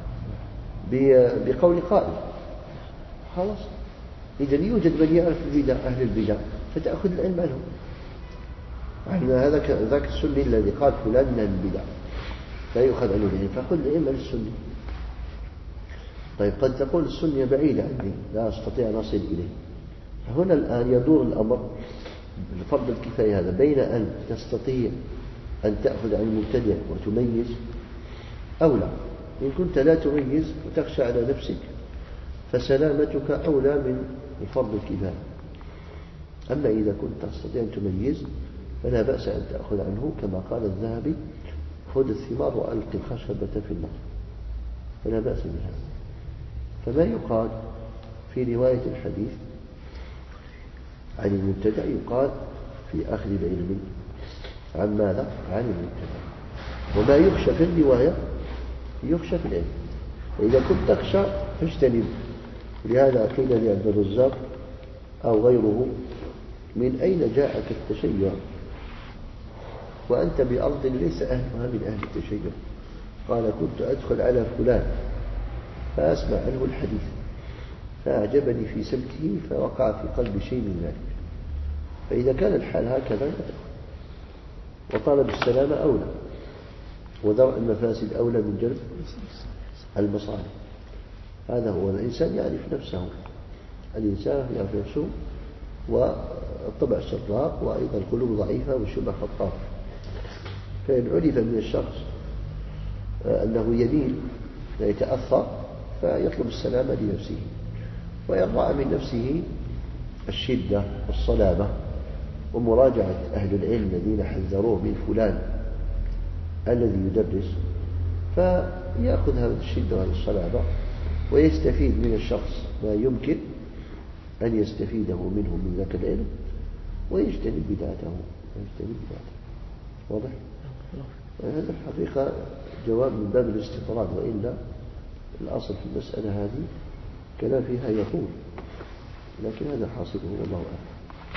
بقول قائل. خلاص، إذا يوجد من يعرف البدع أهل البدع فتأخذ العلم عنهم. وعندما هذا ذاك السني الذي قال فلان من أهل البدع لا يؤخذ عنه العلم، فخذ العلم عن السني. طيب قد تقول السنية بعيدة عني لا أستطيع أن أصل إليه. هنا الآن يدور الأمر بفرض الكفاية هذا بين أن تستطيع أن تأخذ عن المبتدع وتميز أو لا. إن كنت لا تميز وتخشى على نفسك فسلامتك أولى من فرض الكفاية. أما إذا كنت تستطيع أن تميز فلا بأس أن تأخذ عنه، كما قال الذهبي: خذ الثمار وألق الخشبة في النار. فلا بأس بهذا. فما يقال في رواية الحديث عن المبتدع يقال في أخذ العلم عن ماذا؟ عن المبتدع. وما يخشى في الرواية يخشى في العلم. فإذا كنت تخشى فاجتنب. لهذا قيل لعبد الرزاق أو غيره: من أين جاءك التشيع وأنت بأرض ليس أهلها من أهل التشيع؟ قال: كنت أدخل على فلان فأسمع عنه الحديث فأعجبني في سلكه فوقع في قلبي شيء من ذلك. فإذا كان الحال هكذا وطلب السلامة أولى، ودرء المفاسد أولى من جلب المصالح. هذا هو. الإنسان يعرف نفسه، الإنسان يعرف نفسه، والطبع شراق، وأيضا القلوب ضعيفة والشبه خطاف. فإن عرف من الشخص أنه يميل يتأثر فيطلب السلامة لنفسه، ويضع من نفسه الشدة والصلابة ومراجعة أهل العلم الذين حذروه من فلان الذي يدرس، فيأخذ هذه الشدة وهذه الصلابة ويستفيد من الشخص ما يمكن أن يستفيده منه من ذاك العلم، ويجتنب بدعته ويجتنب بدعته. واضح؟ هذا الحقيقة جواب من باب الاستطراد، وإلا الأصل في المسألة هذه كلام فيها يطول، لكن هذا حاصله والله أعلم.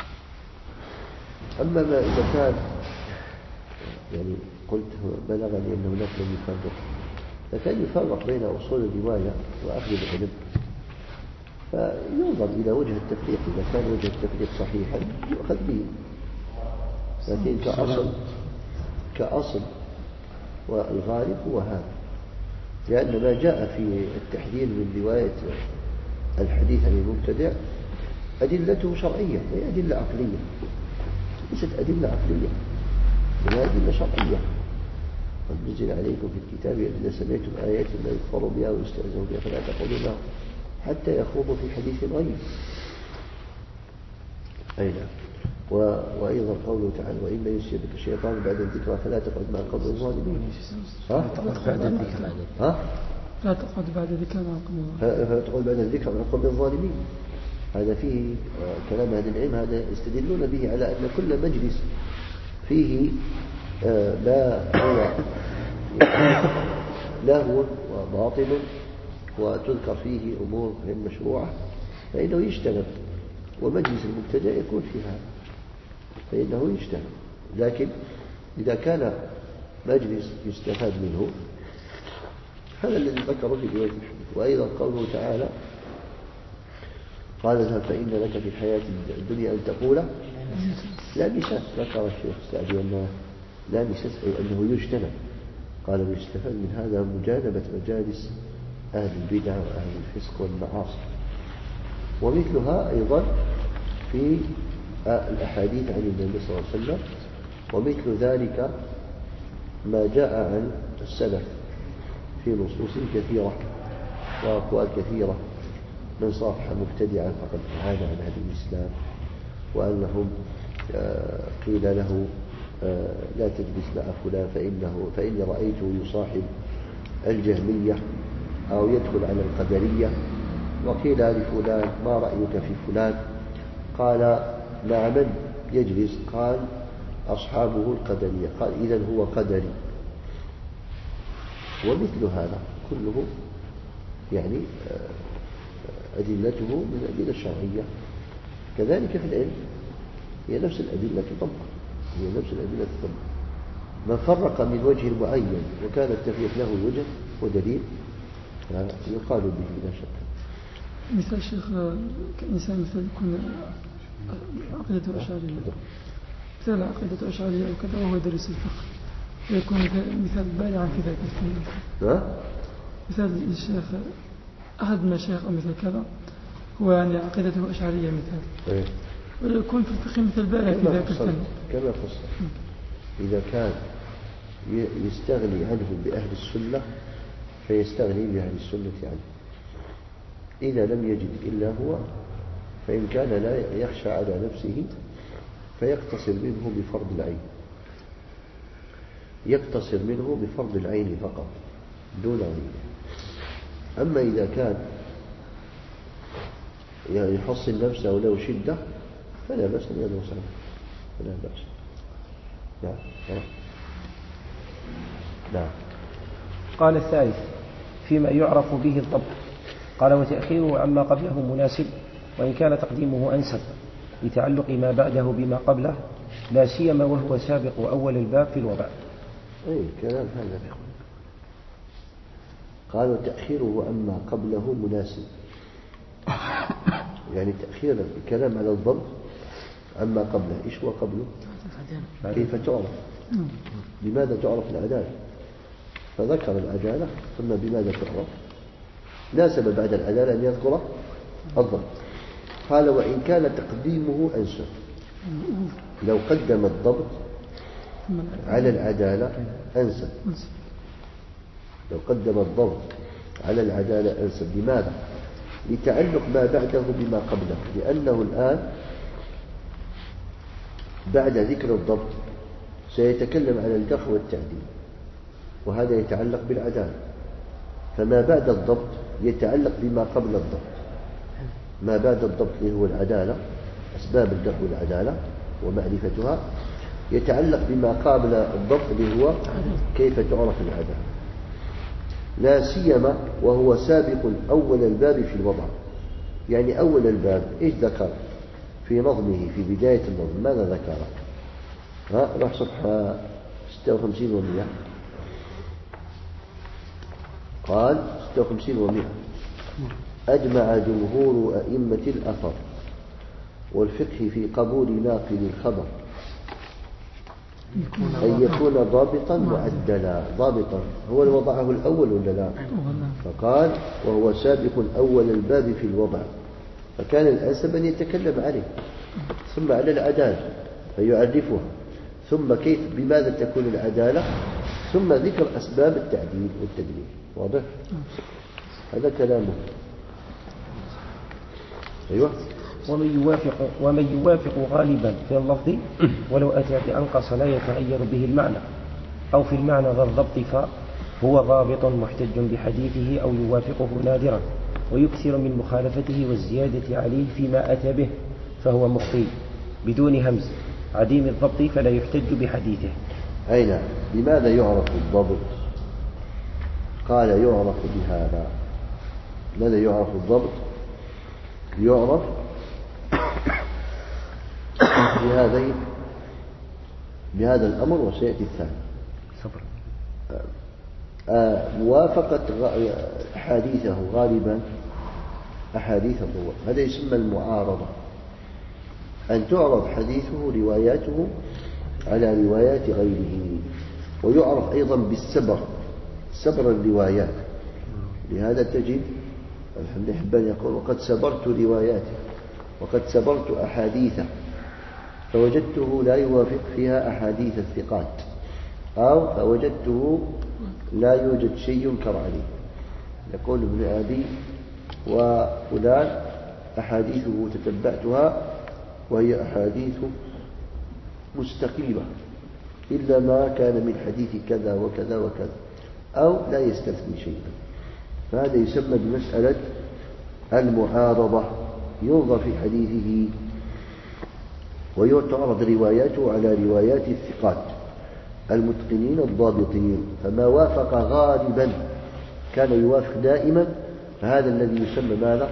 أما ما إذا كان يعني قلت بلغني أنه هناك من يفرق، لكن يفرق بين أصول الرواية وأخذ العلم، فينظر إلى وجه التفريق. إذا كان وجه التفريق صحيحا يؤخذ به، لكن كأصل كأصل والغالب هو هذا، لأن ما جاء في التحذير من رواية الحديث عن المبتدع أدلته شرعية، هي أدلة عقلية، ليست أدلة عقلية، هي أدلة شرعية. قد نزل عليكم في الكتاب إذا سمعتم آيات لا يكفر بها ويستهزئ بها فلا تقولوا لهم حتى يخوضوا في حديث غيره. أي نعم. وأيضا قوله تعالى: وإما ينسينك الشيطان بعد الذكرى فلا تقعد مع القوم الظالمين. ها؟ ها؟ لا تقعد بعد الذكرى مع القوم الظالمين. فلا تقعد بعد الذكرى مع القوم الظالمين. هذا فيه كلام أهل العلم، هذا يستدلون به على أن كل مجلس فيه لا هو لهو وباطل وتذكر فيه أمور غير مشروعة فإنه يجتنب، ومجلس المبتدع يكون في هذا فإنه يجتنب. لكن إذا كان مجلس يستفاد منه هذا الذي ذكره في رواية الحديث. وأيضا قوله تعالى: قال: اذهب فإن لك في الحياة الدنيا أن تقول لا مساس. ذكر الشيخ السعدي أن لا مساس أي أنه يجتنب. قال: ويستفاد من هذا مجانبة مجالس أهل البدع وأهل الفسق والمعاصي. ومثلها أيضا في الأحاديث عن النبي صلى الله عليه وسلم ومثل ذلك ما جاء عن السلف في نصوص كثيرة وأقوال كثيرة: من صافح مبتدعا فقد عاد عن هدي الإسلام، وأنهم قيل له لا تجلس مع فلان فإنه فإني رأيته يصاحب الجهمية أو يدخل على القدرية. وقيل لفلان: ما رأيك في فلان؟ قال: مع من يجلس؟ قال: أصحابه القدرية. قال: إذن هو قدري. ومثل هذا كله يعني أدلته من الأدلة الشرعية. كذلك في العلم هي نفس الأدلة تطبق، هي نفس الأدلة تطبق. من فرق من وجه معين وكان التفريق له وجه ودليل يقال به لا شك. مثال شيخ كإنسان مثل يكون عقيدة أشعرية، مثال عقيدة أشعرية أو كذا وهو يدرس الفقه، ويكون مثال بارعا في ذلك الفن. مثال الشيخ أحد المشايخ أو مثل كذا هو يعني عقيدته أشعرية مثال، إيه؟ ويكون في الفقه مثل بارع في ذلك الفن. كما فصل إذا كان يستغني عنه بأهل السنة فيستغني بأهل السنة عنه. إذا لم يجد إلا هو فإن كان لا يخشى على نفسه فيقتصر منه بفرض العين، يقتصر منه بفرض العين فقط دون غيره. أما إذا كان يحصن نفسه ولو شدة فلا بأس أن يدرس عنه، فلا بأس. نعم. نعم. قال الثالث: فيما يعرف به الضبط. قال: وتأخيره عما قبله مناسب، وإن كان تقديمه أنسب لتعلق ما بعده بما قبله، لا سيما وهو سابق أول الباب في الوضع. أي كلام هذا. قال: وتأخيره عما قبله مناسب، يعني تأخير الكلام على الضبط عما قبله. إيش هو قبله؟ كيف تعرف؟ لماذا تعرف العدالة؟ فذكر العدالة، ثم بماذا تعرف؟ ناسب بعد العدالة أن يذكر الضبط. قال: وإن كان تقديمه أنسب، لو قدم الضبط على العدالة أنسب، لو قدم الضبط على العدالة أنسب. لماذا؟ لتعلق ما بعده بما قبله، لأنه الآن بعد ذكر الضبط سيتكلم على الجرح والتعديل، وهذا يتعلق بالعدالة. فما بعد الضبط يتعلق بما قبل الضبط. ما بعد الضبط اللي هو العدالة، أسباب الجرح والعدالة ومعرفتها، يتعلق بما قبل الضبط اللي هو كيف تعرف العدالة. لا سيما وهو سابق أول الباب في الوضع. يعني أول الباب إيش ذكر في نظمه في بداية النظم؟ ماذا ذكر؟ ها راح صفحة ستة وخمسين ومئة. قال ستة وخمسين ومئة: أجمع جمهور أئمة الأثر والفقه في قبول ناقل الخبر أن يكون ضابطا معدلا. ضابطا هو اللي وضعه الأول ولا لا؟ فقال: وهو سابق أول الباب في الوضع، فكان الأنسب أن يتكلم عليه، ثم على العدالة فيعرفها، ثم كيف بماذا تكون العدالة، ثم ذكر أسباب التعديل والتدليل. واضح؟ هذا كلامه. أيوة. ومن يوافق, ومن يوافق غالبا في اللفظ ولو أتى بأنقص لا يتغير به المعنى، أو في المعنى ذا الضبط فهو ضابط محتج بحديثه أو يوافقه نادرا، ويكثر من مخالفته والزيادة عليه فيما أتى به، فهو مخطئ بدون همز عديم الضبط فلا يحتج بحديثه. أين بماذا يعرف الضبط؟ قال: يعرف بهذا. ماذا يعرف الضبط؟ يعرف بهذين بهذا الأمر، وسيأتي الثاني. صبر. موافقة أحاديثه غالبا أحاديث الرواة، هذا يسمى المعارضة. أن تعرف حديثه رواياته على روايات غيره. ويعرف أيضا بالسبر، سبر الروايات. لهذا تجد الحمد حبان يقول: وقد سبرت رواياته، وقد سبرت أحاديثه. فوجدته لا يوافق فيها أحاديث الثقات، أو فوجدته لا يوجد شيء ينكر عليه. يقول ابن عدي وفلان أحاديثه تتبعتها وهي أحاديث مستقيمة إلا ما كان من حديث كذا وكذا وكذا، أو لا يستثني شيئا. فهذا يسمى بمسألة المعارضة، ينظر في حديثه ويعترض رواياته على روايات الثقات المتقنين الضابطين، فما وافق غالبا كان يوافق دائما، فهذا الذي يسمى ماذا؟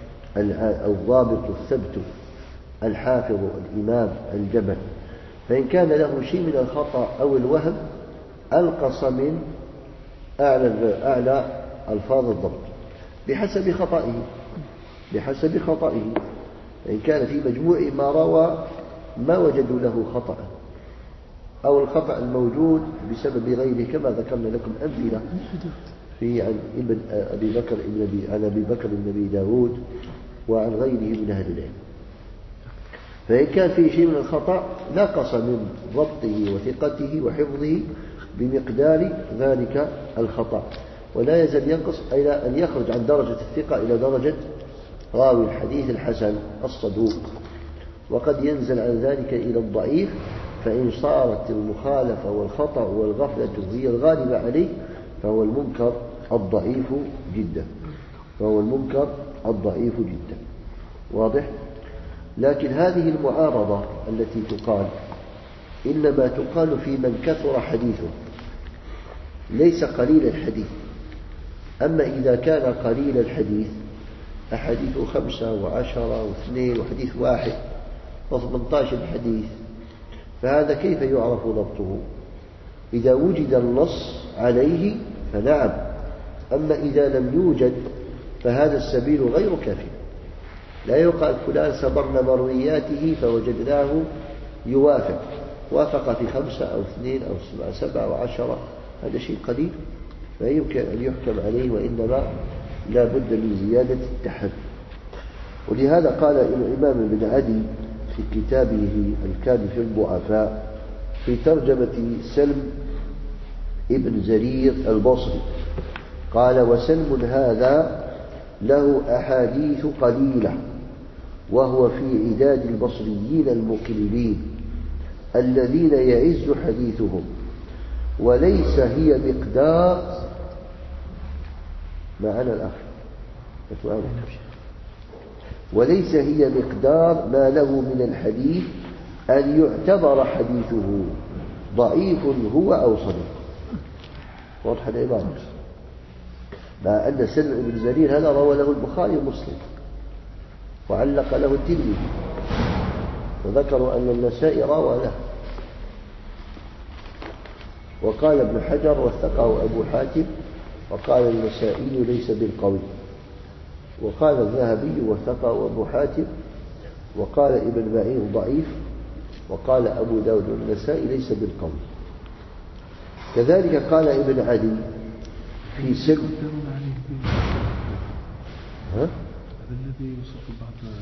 الضابط الثبت الحافظ الإمام الجبل. فإن كان له شيء من الخطأ أو الوهم أنقص من أعلى, أعلى ألفاظ الضبط بحسب خطئه بحسب خطئه فإن كان في مجموع ما روى ما وجدوا له خطأ، أو الخطأ الموجود بسبب غيره، كما ذكرنا لكم أمثلة في عن ابن أبي بكر عن أبي بكر بن أبي داود وعن غيره من أهل العلم. فإن كان في شيء من الخطأ نقص من ضبطه وثقته وحفظه بمقدار ذلك الخطأ، ولا يزال ينقص إلى أن يخرج عن درجة الثقة إلى درجة راوي الحديث الحسن الصدوق، وقد ينزل عن ذلك إلى الضعيف. فإن صارت المخالفة والخطأ والغفلة هي الغالبة عليه فهو المنكر الضعيف جدا فهو المنكر الضعيف جدا واضح؟ لكن هذه المعارضة التي تقال إنما تقال في من كثر حديثه، ليس قليل الحديث. أما إذا كان قليل الحديث أحاديث خمسة وعشرة واثنين وحديث واحد وثمانية حديث، فهذا كيف يعرف ضبطه؟ إذا وجد النص عليه فنعم، أما إذا لم يوجد فهذا السبيل غير كافي. لا يقال فلان سبرنا مروياته فوجدناه يوافق، وافق في خمسة أو اثنين أو سبعة وعشرة، هذا شيء قليل لا يمكن أن يحكم عليه، وإنما لا بد من زيادة التحري. ولهذا قال الإمام ابن عدي في كتابه الكامل في الضعفاء في ترجمة سلم ابن زرير البصري قال: وسلم هذا له أحاديث قليلة، وهو في عداد البصريين المقلين الذين يعز حديثهم، وليس هي مقدار معنا الأخ وليس هي مقدار ما له من الحديث أن يعتبر حديثه ضعيف هو أو صديق. واضح العبارة؟ مع أن سلم بن زرير هذا روى له البخاري ومسلم وعلق له الترمذي، وذكروا أن النسائي روى له، وقال ابن حجر وثقه أبو حاتم، وقال النسائي ليس بالقوي، وقال الذهبي وثقه أبو حاتم، وقال ابن معين ضعيف، وقال أبو داود والنسائي ليس بالقوي. كذلك قال ابن عدي في سلم ها؟ الذي يوصف بعض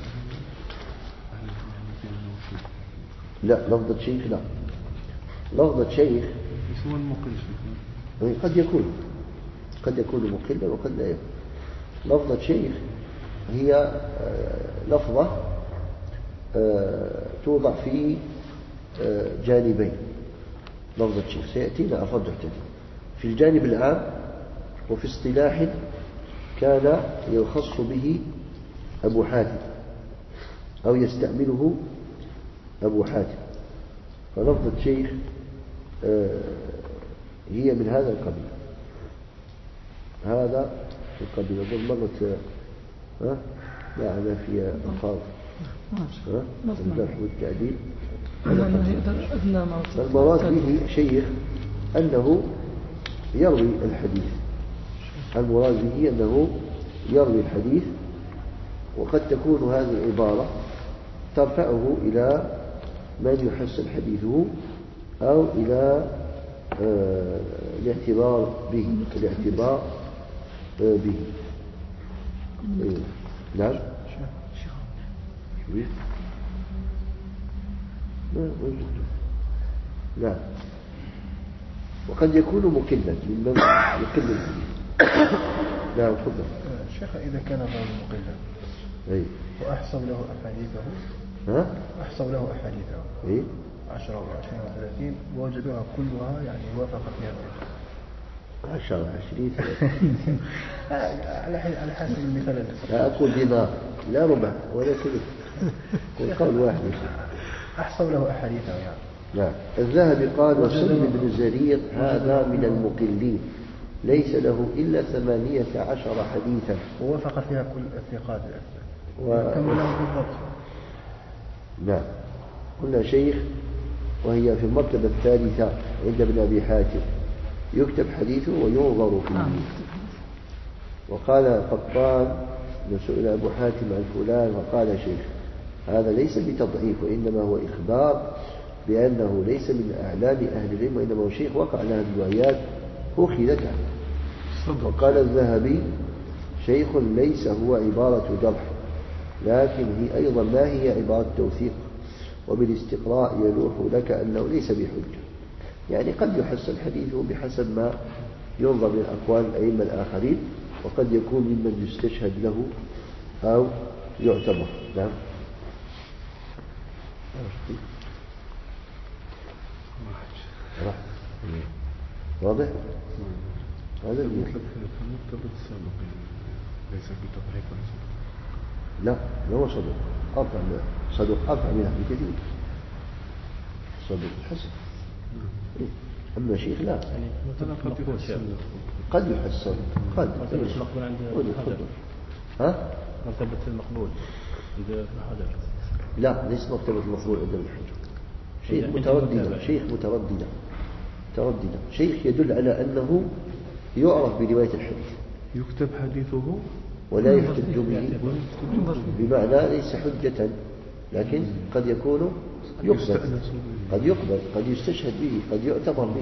لا لفظة شيخ، لا لفظة شيخ هو المقل شيخ، قد يكون قد يكون مقلا وقد لا يكون. لفظة شيخ هي لفظة توضع في جانبين. لفظة شيخ سيأتينا أفضل في الجانب العام، وفي اصطلاح كان يخص به أبو حاتم أو يستعمله أبو حاتم. فلفظة شيخ هي من هذا القبيل، هذا القبيل. أظن مرة ها معنا في ألفاظ الجرح والتعديل. المراد به شيخ أنه يروي الحديث، المراد به أنه يروي الحديث، وقد تكون هذه العبارة ترفعه إلى من يحسن حديثه أو إلى آه الاعتبار به الاعتبار آه به إيه. نعم نعم. وقد يكون مكلا ممن يكل الحديث. نعم تفضل. شيخ إذا كان الرجل مقلا أي وأحصوا له أحاديثه ها أحصوا له أحاديثه أي عشرة وعشرين وثلاثين ووجدوها كلها يعني وافقت فيها عشرة عشرين على على حسب المثال الذي لا أقول دينار لا ربع ولا ثلث والقول واحد. أحصوا له أحاديثه يعني. نعم. الذهبي قال وسلم بن زريق هذا من المقلين ليس له إلا ثمانية عشر حديثا ووافق فيها كل الثقات و... كم له بالضبط. نعم. قلنا شيخ وهي في المرتبة الثالثة عند ابن أبي حاتم يكتب حديثه وينظر فيه. وقال قطان سئل أبو حاتم عن فلان وقال شيخ هذا ليس بتضعيف وإنما هو إخبار بأنه ليس من أعلام أهل العلم وإنما هو شيخ وقع له الروايات أخذت عنه. وقال الذهبي شيخ ليس هو عبارة جرح لكن هي أيضا ما هي عبارة توثيق وبالاستقراء يلوح لك أنه ليس بحجة. يعني قد يحسن حديثه بحسب ما ينظر من أقوال الأئمة الآخرين وقد يكون ممن يستشهد له أو يعتبر. نعم. واضح؟ هذا المطلق في المرتبة السابقة ليس بتضعيف. لا لا هو صدق أرفع صدق أرفع منها بكثير. صدق الحسن. أما شيخ لا قد يحسن قد ها مرتبة المقبول عند حجر. لا ليس مرتبة المقبول عند الحجر. شيخ مترددا شيخ مترددا مترددا شيخ يدل على أنه يعرف برواية الحديث يكتب حديثه ولا يحتج به بمعنى ليس حجة لكن قد يكون يقبل قد يقبل قد يستشهد به قد يعتبر به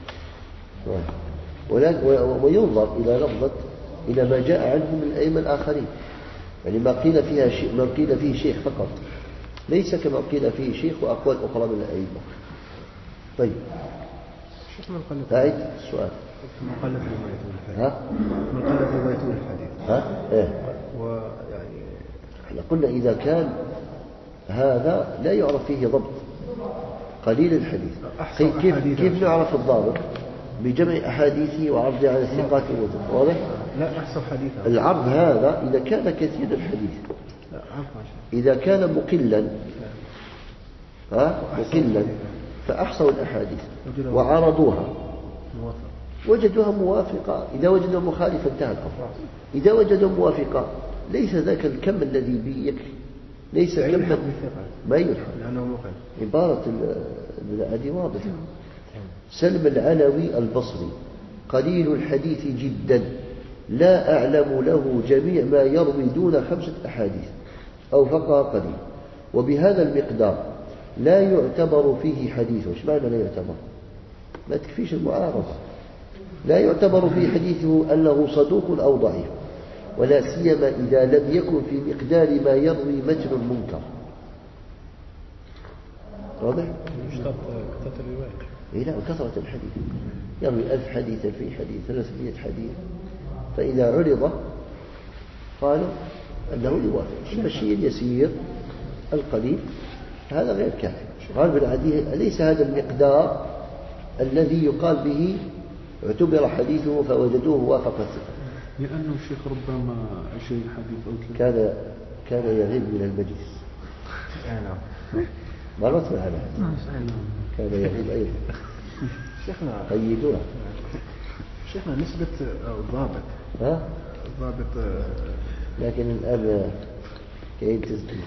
وينظر إلى لفظة إلى ما جاء عنه من الأئمة الآخرين. يعني ما قيل فيها شيء ما قيل فيه شيخ فقط ليس كما قيل فيه شيخ وأقوال أخرى من الأئمة. طيب أعيد السؤال. من قلت روايته ها من قلت روايته الحديث ها إيه ويعني احنا قلنا إذا كان هذا لا يعرف فيه ضبط قليل الحديث كيف كيف نعرف الضابط بجمع أحاديثه وعرضه على الثقات والوثق. واضح؟ لا أحسب حديثه. العرض هذا إذا كان كثير الحديث إذا كان مقلا ها مقلا فأحصوا الأحاديث وعرضوها وجدوها موافقة. إذا وجدوا مخالفة انتهى الأمر. إذا وجدوا موافقة ليس ذاك الكم الذي به يكفي ليس كم ما يلحق لأنه مقل. عبارة العدي واضحة. سلم العلوي البصري قليل الحديث جدا لا أعلم له جميع ما يروي دون خمسة أحاديث أو فقه قليل وبهذا المقدار لا يعتبر فيه حديثه. إيش معنى لا يعتبر؟ ما تكفيش المعارضة. لا يعتبر في حديثه أنه صدوق أو ضعيف ولا سيما إذا لم يكن في مقدار ما يروي متن منكر. واضح؟ يشترط كثرة الرواية. إيه لا كثرة الحديث يروي ألف حديث ألفي حديث ثلاثمائة حديث فإذا عرض قالوا أنه يوافق. أما الشيء اليسير القليل هذا غير كافي. قال بالعدي ليس هذا المقدار الذي يقال به اعتبر حديثه فوجدوه وافق الثقة. لأنه الشيخ ربما عشرين حديث أو ثلاثين كان كان يغيب من المجلس. نعم. مرت معنا كان يغيب أيضا. شيخنا قيدوها. شيخنا نسبة الضابط ها الضابط لكن الآن كيف تسجل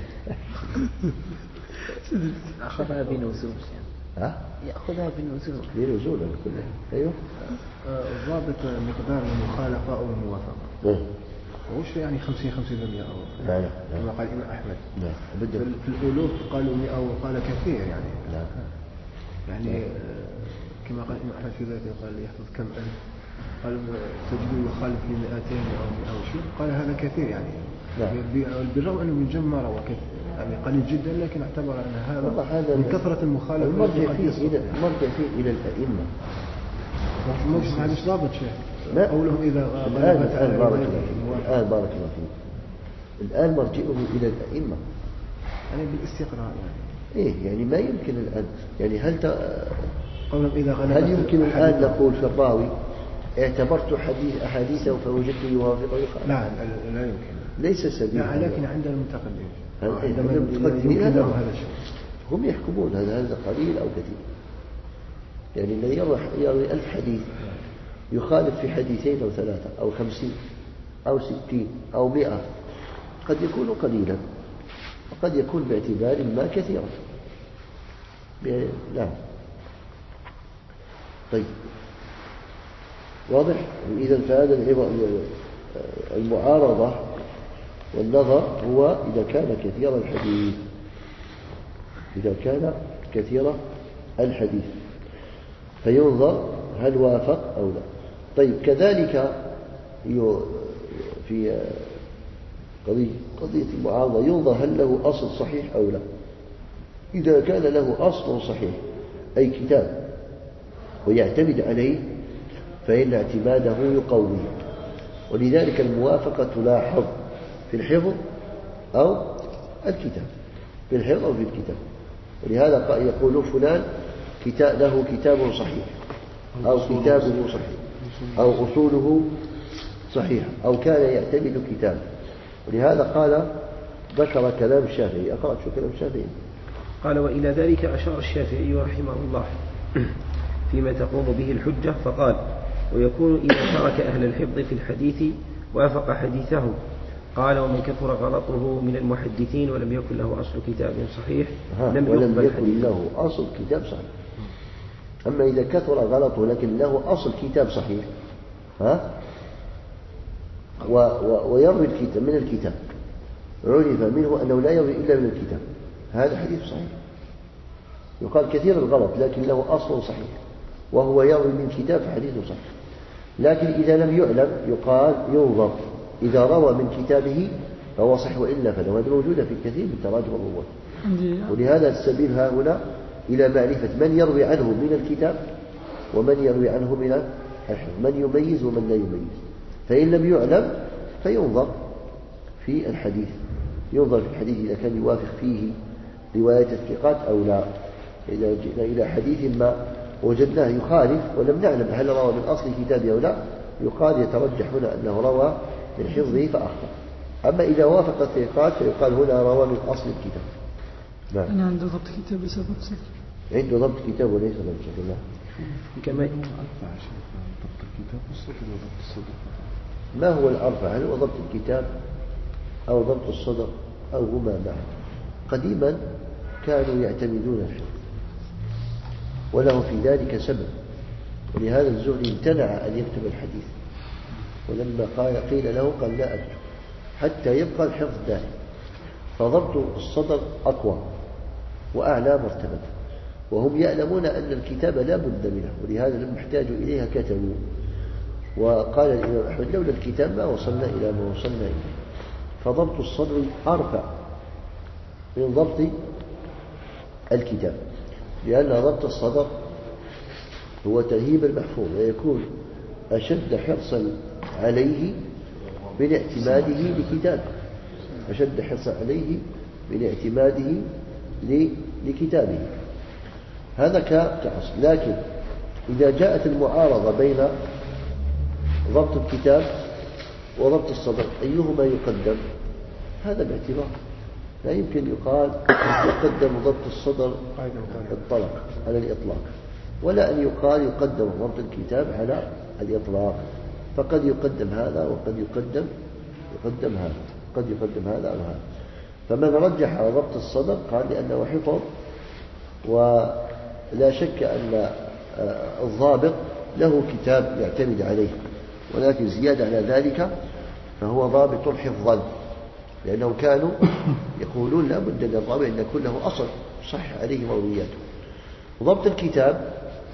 أخذها بنزول ها يأخذها بنزول بنزول كلها. أيوه الضابط مقدار المخالفة أو الموافقة. وش يعني خمسين خمسين بالمئة أو لا لا كما قال الإمام أحمد. لا أبدا. في الألوف قالوا مئة وقال كثير يعني. لا يعني كما قال الإمام أحمد في ذلك قال يحفظ كم ألف قال تجده يخالف لمئتين أو مئة وشيء قال هذا كثير يعني. بالرغم أنه من جمع روى يعني قليل جدا، لكن اعتبر أن هذا, هذا من كثرة المخالفة المرجع فيه إلى المرجع فيه إلى الأئمة. مش معلش ضابط شيء لا قوله إذا الآن الآن بارك الله فيك الآن بارك الله فيك الآن مرجعه إلى الأئمة يعني بالاستقراء يعني إيه يعني ما يمكن الآن يعني هل ت... إذا هل يمكن الآن نقول في الراوي اعتبرت حديث أحاديثه فوجدته يوافق ويخالف؟ لا لا يمكن ليس سبيل. لا لكن عند المتقدمين عندما المتقدمين هذا الشيء هم يحكمون هذا هذا قليل أو كثير. يعني الذي يروي يروي ألف حديث يخالف في حديثين أو ثلاثة أو خمسين أو ستين أو مئة قد يكون قليلا وقد يكون باعتبار ما كثيرا. نعم طيب واضح. إذا فهذا المعارضة والنظر هو إذا كان كثير الحديث إذا كان كثير الحديث فينظر هل وافق أو لا. طيب كذلك في قضية قضية المعارضة ينظر هل له أصل صحيح أو لا. إذا كان له أصل صحيح أي كتاب ويعتمد عليه فإن اعتماده يقوي. ولذلك الموافقة تلاحظ في الحفظ أو الكتاب في الحفظ أو في الكتاب. ولهذا يقول فلان كتاب له كتاب صحيح أو كتابه صحيح أو أصوله صحيح أو كان يعتمد كتاب. ولهذا قال ذكر كلام الشافعي. أقرأ شو كلام الشافعي؟ قال وإلى ذلك أشار الشافعي رحمه الله فيما تقوم به الحجة فقال ويكون إذا ترك أهل الحفظ في الحديث وافق حديثه. قال ومن كثر غلطه من المحدثين ولم يكن له أصل كتاب صحيح لم ولم يقبل يكن حديثه. له أصل كتاب صحيح. أما إذا كثر غلطه لكن له أصل كتاب صحيح ها و و ويروي الكتاب من الكتاب عرف منه أنه لا يروي إلا من الكتاب هذا حديث صحيح. يقال كثير الغلط لكن له أصل صحيح وهو يروي من كتاب حديث صحيح. لكن إذا لم يعلم يقال ينظر إذا روى من كتابه فهو صح وإلا فلا. وهذا موجود في كثير من تراجم الرواة. ولهذا السبيل ها هنا إلى معرفة من يروي عنه من الكتاب ومن يروي عنه من الحفظ من يميز ومن لا يميز. فإن لم يعلم فينظر في الحديث ينظر في الحديث إذا كان يوافق فيه رواية الثقات أو لا. إذا جئنا إلى حديث ما وجدناه يخالف ولم نعلم هل روى من أصل كتابه أو لا يقال يترجح هنا أنه روى من حفظه فأخطأ. أما إذا وافق الثقات فيقال هنا روى من أصل الكتاب. نعم. أنا عنده ضبط كتاب ليس ضبط صدر. عنده ضبط كتاب وليس ضبط صدر. لا. كما أرفع شيء ضبط الكتاب والصدر وضبط الصدر. ما هو الأرفع؟ هل هو ضبط الكتاب أو ضبط الصدر أو هما معا؟ قديما كانوا يعتمدون الحفظ وله في ذلك سبب. ولهذا الزهري امتنع أن يكتب الحديث ولما قال قيل له قال لا أكتب حتى يبقى الحفظ دائم. فضبط الصدر أقوى وأعلى مرتبة وهم يعلمون أن الكتاب لا بد منه ولهذا لما احتاجوا إليها كتبوا. وقال الإمام أحمد لولا الكتاب ما وصلنا إلى ما وصلنا إليه. فضبط الصدر أرفع من ضبط الكتاب لأن ضبط الصدر هو ترهيب المحفوظ ويكون أشد حرصا عليه من اعتماده لكتابه أشد حرصا عليه من اعتماده لكتابه. هذا كأصل. لكن إذا جاءت المعارضة بين ضبط الكتاب وضبط الصدر أيهما يقدم؟ هذا باعتبار لا يمكن يقال يقدم ضبط الصدر الطلق على الإطلاق ولا أن يقال يقدم ضبط الكتاب على الإطلاق. فقد يقدم هذا وقد يقدم يقدم هذا قد يقدم هذا أو هذا. فمن رجح ضبط الصدر قال لأنه حفظ ولا شك أن الضابط له كتاب يعتمد عليه ولكن زيادة على ذلك فهو ضابط حفظا لأنهم كانوا يقولون لا بد للضابط أن يكون له أصل صح عليه مروياته. ضبط الكتاب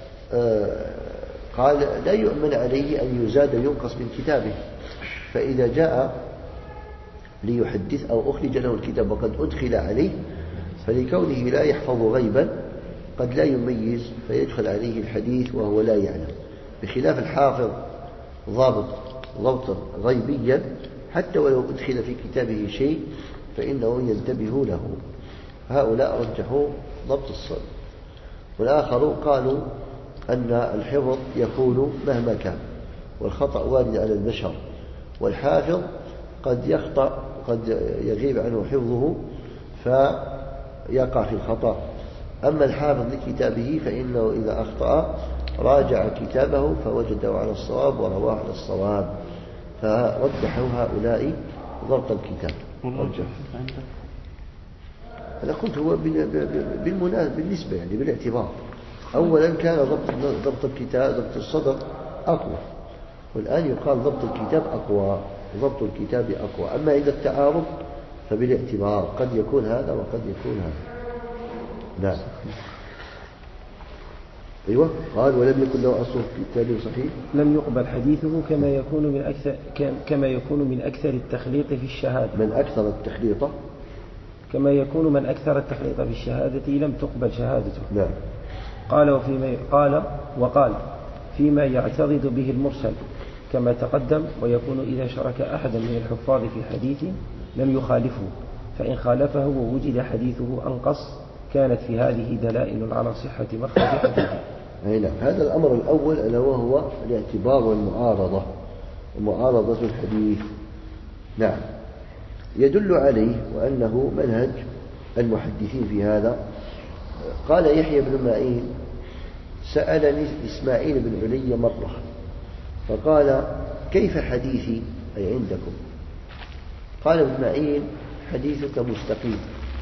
قال لا يؤمن عليه أن يزاد وينقص من كتابه. فإذا جاء ليحدث أو أخرج له الكتاب وقد أدخل عليه، فلكونه لا يحفظ غيبا قد لا يميز فيدخل عليه الحديث وهو لا يعلم، بخلاف الحافظ ضابط ضبطا غيبيا حتى ولو أدخل في كتابه شيء فإنه ينتبه له. هؤلاء رجحوا ضبط الصدر، والآخرون قالوا أن الحفظ يكون مهما كان، والخطأ وارد على البشر، والحافظ قد يخطأ قد يغيب عنه حفظه فيقع في الخطأ. أما الحافظ لكتابه فإنه إذا أخطأ راجع كتابه فوجده على الصواب ورواه على الصواب، فرجحوا هؤلاء ضبط الكتاب. أنا قلت هو بالنسبة يعني بالاعتبار، أولا كان ضبط ضبط الكتاب ضبط الصدر أقوى، والآن يقال ضبط الكتاب أقوى، ضبط الكتاب أقوى. أما إذا التعارض فبالاعتبار، قد يكون هذا وقد يكون هذا. نعم. أيوة قال ولم يكن له أصل في كتاب صحيح لم يقبل حديثه كما يكون من أكثر كما يكون من أكثر التخليط في الشهادة من أكثر التخليط كما يكون من أكثر التخليط في الشهادة لم تقبل شهادته. نعم. قال وفيما قال وقال فيما يعترض به المرسل كما تقدم، ويكون إذا شرك أحدا من الحفاظ في حديث لم يخالفه، فإن خالفه ووجد حديثه أنقص كانت في هذه دلائل على صحة مخرج حديثه. نعم. هذا الأمر الأول ألا وهو الاعتبار والمعارضة، معارضة الحديث. نعم. يدل عليه وأنه منهج المحدثين في هذا. قال يحيى بن معين سألني إسماعيل بن علي مرة فقال كيف حديثي أي عندكم؟ قال ابن معين حديثك مستقيم.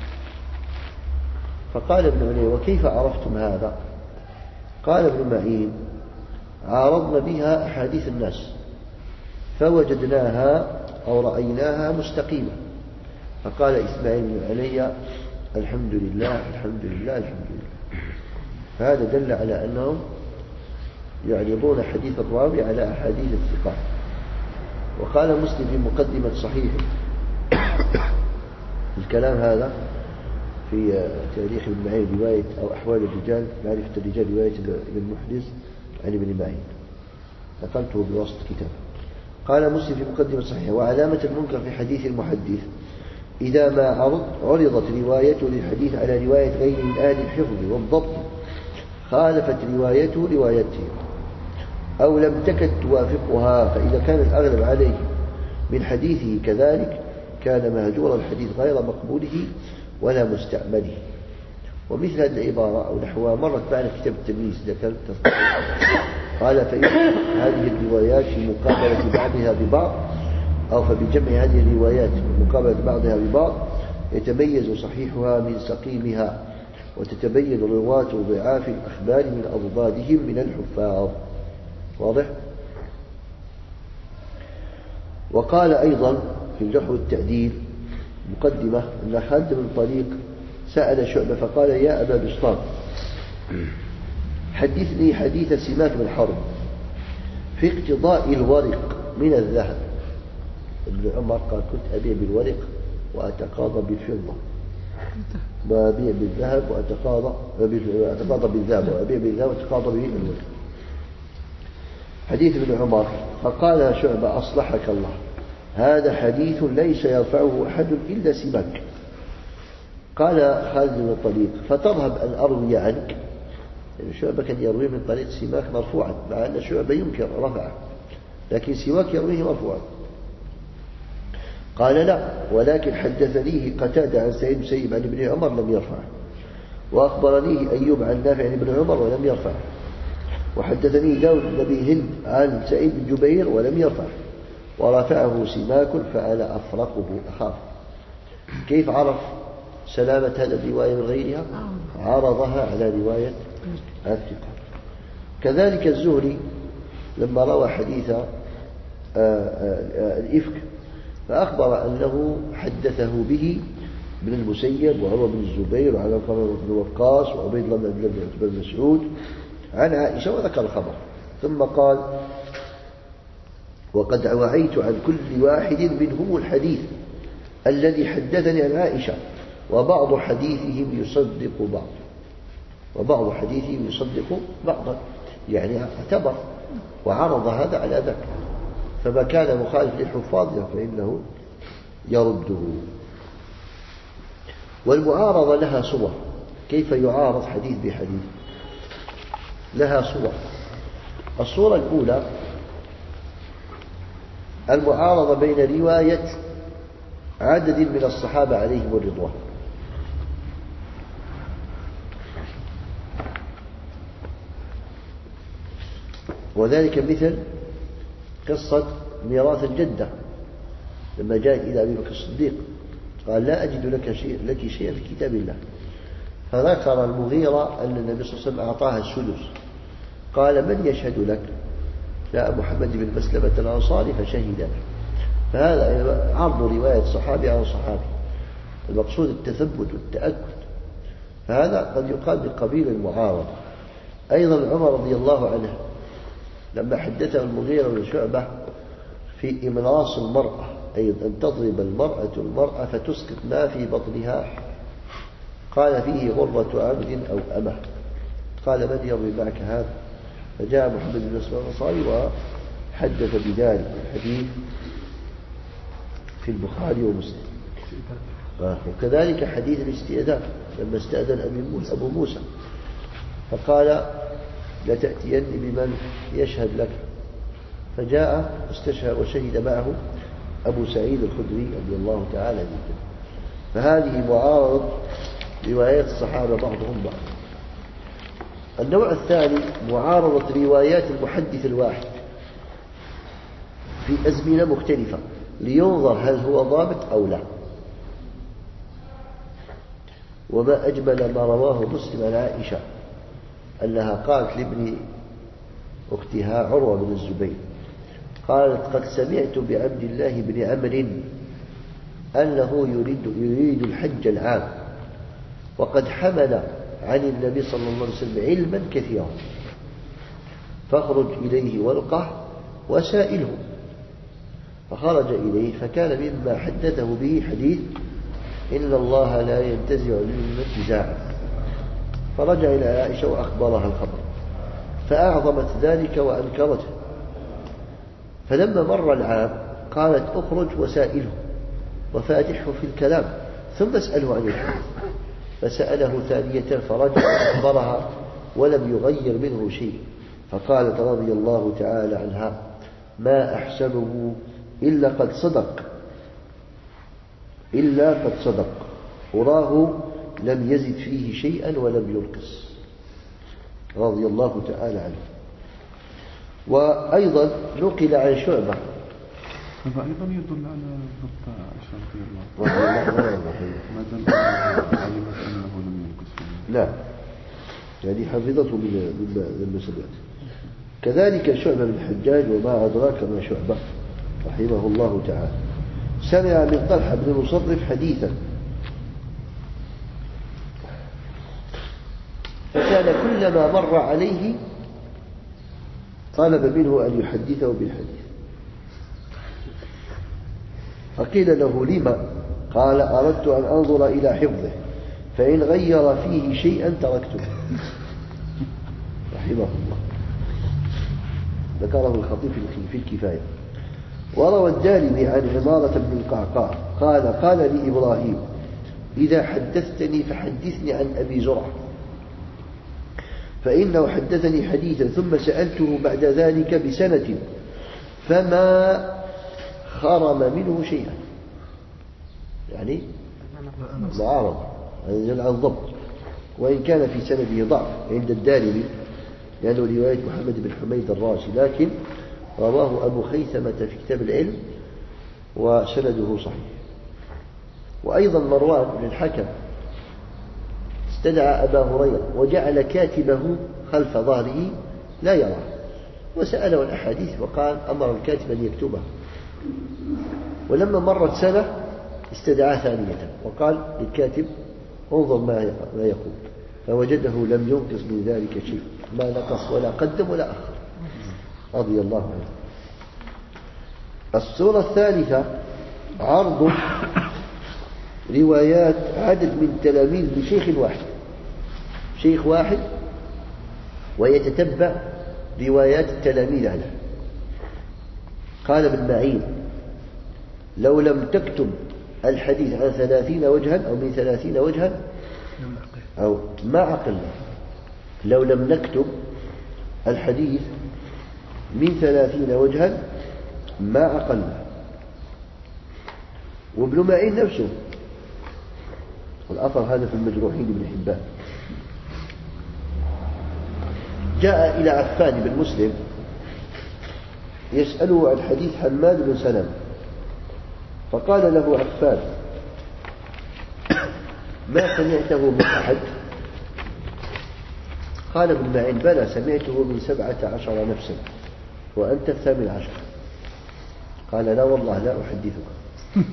فقال ابن علي وكيف عرفتم هذا؟ قال ابن معين عارضنا بها أحاديث الناس فوجدناها أو رأيناها مستقيمة. فقال إسماعيل بن علي الحمد لله الحمد لله الحمد لله. فهذا دل على أنهم يعرضون حديث الراوي على أحاديث الثقات. وقال مسلم في مقدمة صحيح الكلام هذا في تاريخ ابن معين رواية أو أحوال الرجال معرفة الرجال رواية ابن محرز عن ابن معين، نقلته بواسطة كتاب. قال مسلم في مقدمة صحيح وعلامة المنكر في حديث المحدث إذا ما عرض عرضت روايته للحديث على رواية غير من أهل الحفظ والضبط خالفت روايته روايته أو لم تكد توافقها، فإذا كان الأغلب عليه من حديثه كذلك كان مهجور الحديث غير مقبوله ولا مستعمله. ومثل هذه العبارة أو نحوها مرت معنا كتاب التمييز ذكرت. قال فإن هذه الروايات في مقابلة بعضها ببعض أو فبجمع هذه الروايات في مقابلة بعضها ببعض يتميز صحيحها من سقيمها وتتبين رواة ضعاف الأخبار من أضدادهم من الحفاظ. واضح؟ وقال أيضا في الجرح والتعديل مقدمة أن خالد بن طريق سأل شعبة فقال يا أبا بسطام حدثني حديث سماك بن حرب في اقتضاء الورق من الذهب. ابن عمر قال كنت أبيع بالورق وأتقاضى بالفضة، وأبيع بالذهب وأتقاضى وأتقاضى بالذهب وأبيع بالذهب وأتقاضى بالورق. حديث ابن عمر فقال شعبة أصلحك الله هذا حديث ليس يرفعه أحد إلا سماك. قال خالد بن الطريق فترهب أن أروي عنك، يعني شعبة كان يروي من طريق سماك مرفوعا مع أن شعبة ينكر رفعه لكن سماك يرويه مرفوعا. قال لا ولكن حدثنيه قتادة عن سعيد بن مسيب عن ابن عمر لم يرفعه، وأخبرنيه أيوب عن نافع عن ابن عمر ولم يرفعه، وحدثني داود بن أبي هند عن سعيد بن جبير ولم يرفعه، ورفعه سماك فأنا أفرقه أخاف. كيف عرف سلامة هذا الرواية من غيرها؟ عرضها على رواية الثقة. كذلك الزهري لما روى حديث الإفك فأخبر أنه حدثه به ابن المسيب وهو بن الزبير وعلى بن وقاص وعبيد الله بن مسعود عن عائشة وذكر الخبر، ثم قال وقد وعيت عن كل واحد منهم الحديث الذي حدثني عن عائشة، وبعض حديثهم يصدق بعض وبعض حديثهم يصدق بعضا، يعني اعتبر وعرض هذا على ذاك، فما كان مخالف للحفاظ فإنه يرده. والمعارضة لها صور. كيف يعارض حديث بحديث؟ لها صور. الصورة الأولى المعارضة بين رواية عدد من الصحابة عليهم الرضوان، وذلك مثل قصة ميراث الجدة لما جاءت إلى أبي بكر الصديق قال لا أجد لك شيء لك شيئا في كتاب الله، فذكر المغيرة أن النبي صلى الله عليه وسلم أعطاها السدس، قال من يشهد لك؟ جاء محمد بن مسلمة الأنصاري فشهد له. فهذا عرض رواية صحابي عن صحابي، المقصود التثبت والتأكد، فهذا قد يقال بقبيل المعارضة. أيضا عمر رضي الله عنه لما حدثه المغيرة بن شعبة في إمراص المرأة، أي أن تضرب المرأة المرأة فتسقط ما في بطنها، قال فيه غرة عبد أو أمة، قال من يروي معك هذا؟ فجاء محمد بن مسلمة الأنصاري وحدث بذلك الحديث في البخاري ومسلم. وكذلك حديث الاستئذان لما استأذن أبو موسى فقال لتأتيني بمن يشهد لك، فجاء واستشهد وشهد معه أبو سعيد الخدري رضي الله تعالى عنه. فهذه معارضة روايات الصحابة بعضهم بعض. النوع الثاني معارضة روايات المحدث الواحد في أزمنة مختلفة لينظر هل هو ضابط أو لا. وما أجمل ما رواه مسلم عن عائشة أنها قالت لابن أختها عروة بن الزبير قالت قد سمعت بعبد الله بن عمرو أنه يريد, يريد الحج العام وقد حمل عن النبي صلى الله عليه وسلم علما كثيرا، فاخرج إليه والقه وسائله. فخرج إليه فكان مما حدثه به حديث إن الله لا ينتزع العلم انتزاعا، فرجع إلى عائشة وأخبرها الخبر فأعظمت ذلك وأنكرته. فلما مر العام قالت اخرج وسائله وفاتحه في الكلام ثم اسأله عن الحديث، فسأله ثانية فرجع وأخبرها ولم يغير منه شيء، فقالت رضي الله تعالى عنها ما أحسنه إلا قد صدق إلا قد صدق أراه لم يزد فيه شيئا ولم ينقص، رضي الله تعالى عنه. وأيضا نقل عن شعبة هذا أيضا يدل على ضبط عائشة رضي الله عنها ما دام علمت أنه لم ينقص، لا يعني حفظته من المسلمات. كذلك شعبة بن الحجاج وما أدراك ما شعبة رحمه الله تعالى سمع من طلحة بن مصرف حديثا فكان كلما مر عليه طلب منه أن يحدثه بالحديث، فقيل له لما؟ قال أردت أن أنظر إلى حفظه فإن غير فيه شيئا تركته، رحمه الله. ذكره الخطيب في الكفاية. وروى الدارمي عن عمارة بن القعقاع قال قال لي إبراهيم إذا حدثتني فحدثني عن أبي زرعة فإنه حدثني حديثا ثم سألته بعد ذلك بسنة فما خرم منه شيئا، يعني معارض عن الضبط، وإن كان في سنده ضعف عند الدارمي لأنه رواية محمد بن حميد الراشي، لكن رواه أبو خيثمة في كتاب العلم وسنده صحيح. وأيضا مروان بن الحكم استدعى أبا هريرة وجعل كاتبه خلف ظهره لا يراه وسأله الأحاديث وقال أمر الكاتب أن يكتبها، ولما مرت سنة استدعاه ثانية وقال للكاتب انظر ما يقول، فوجده لم ينقص من ذلك شيء، ما نقص ولا قدم ولا أخر، رضي الله عنه. الصورة الثالثة عرض روايات عدد من تلاميذ لشيخ واحد، شيخ واحد ويتتبع روايات التلاميذ عنه. قال ابن معين: لو لم تكتب الحديث عن ثلاثين وجها أو من ثلاثين وجها أو ما عقلنا، لو لم نكتب الحديث من ثلاثين وجها ما عقلنا. وابن معين نفسه، والأثر هذا في المجروحين بن حبان، جاء إلى عفان بن مسلم يسأله عن حديث حماد بن سلمة، فقال له عفان: ما سمعته من أحد؟ قال ابن معين: بلى، سمعته من سبعة عشر نفسا وأنت الثامن عشر. قال: لا والله لا أحدثك.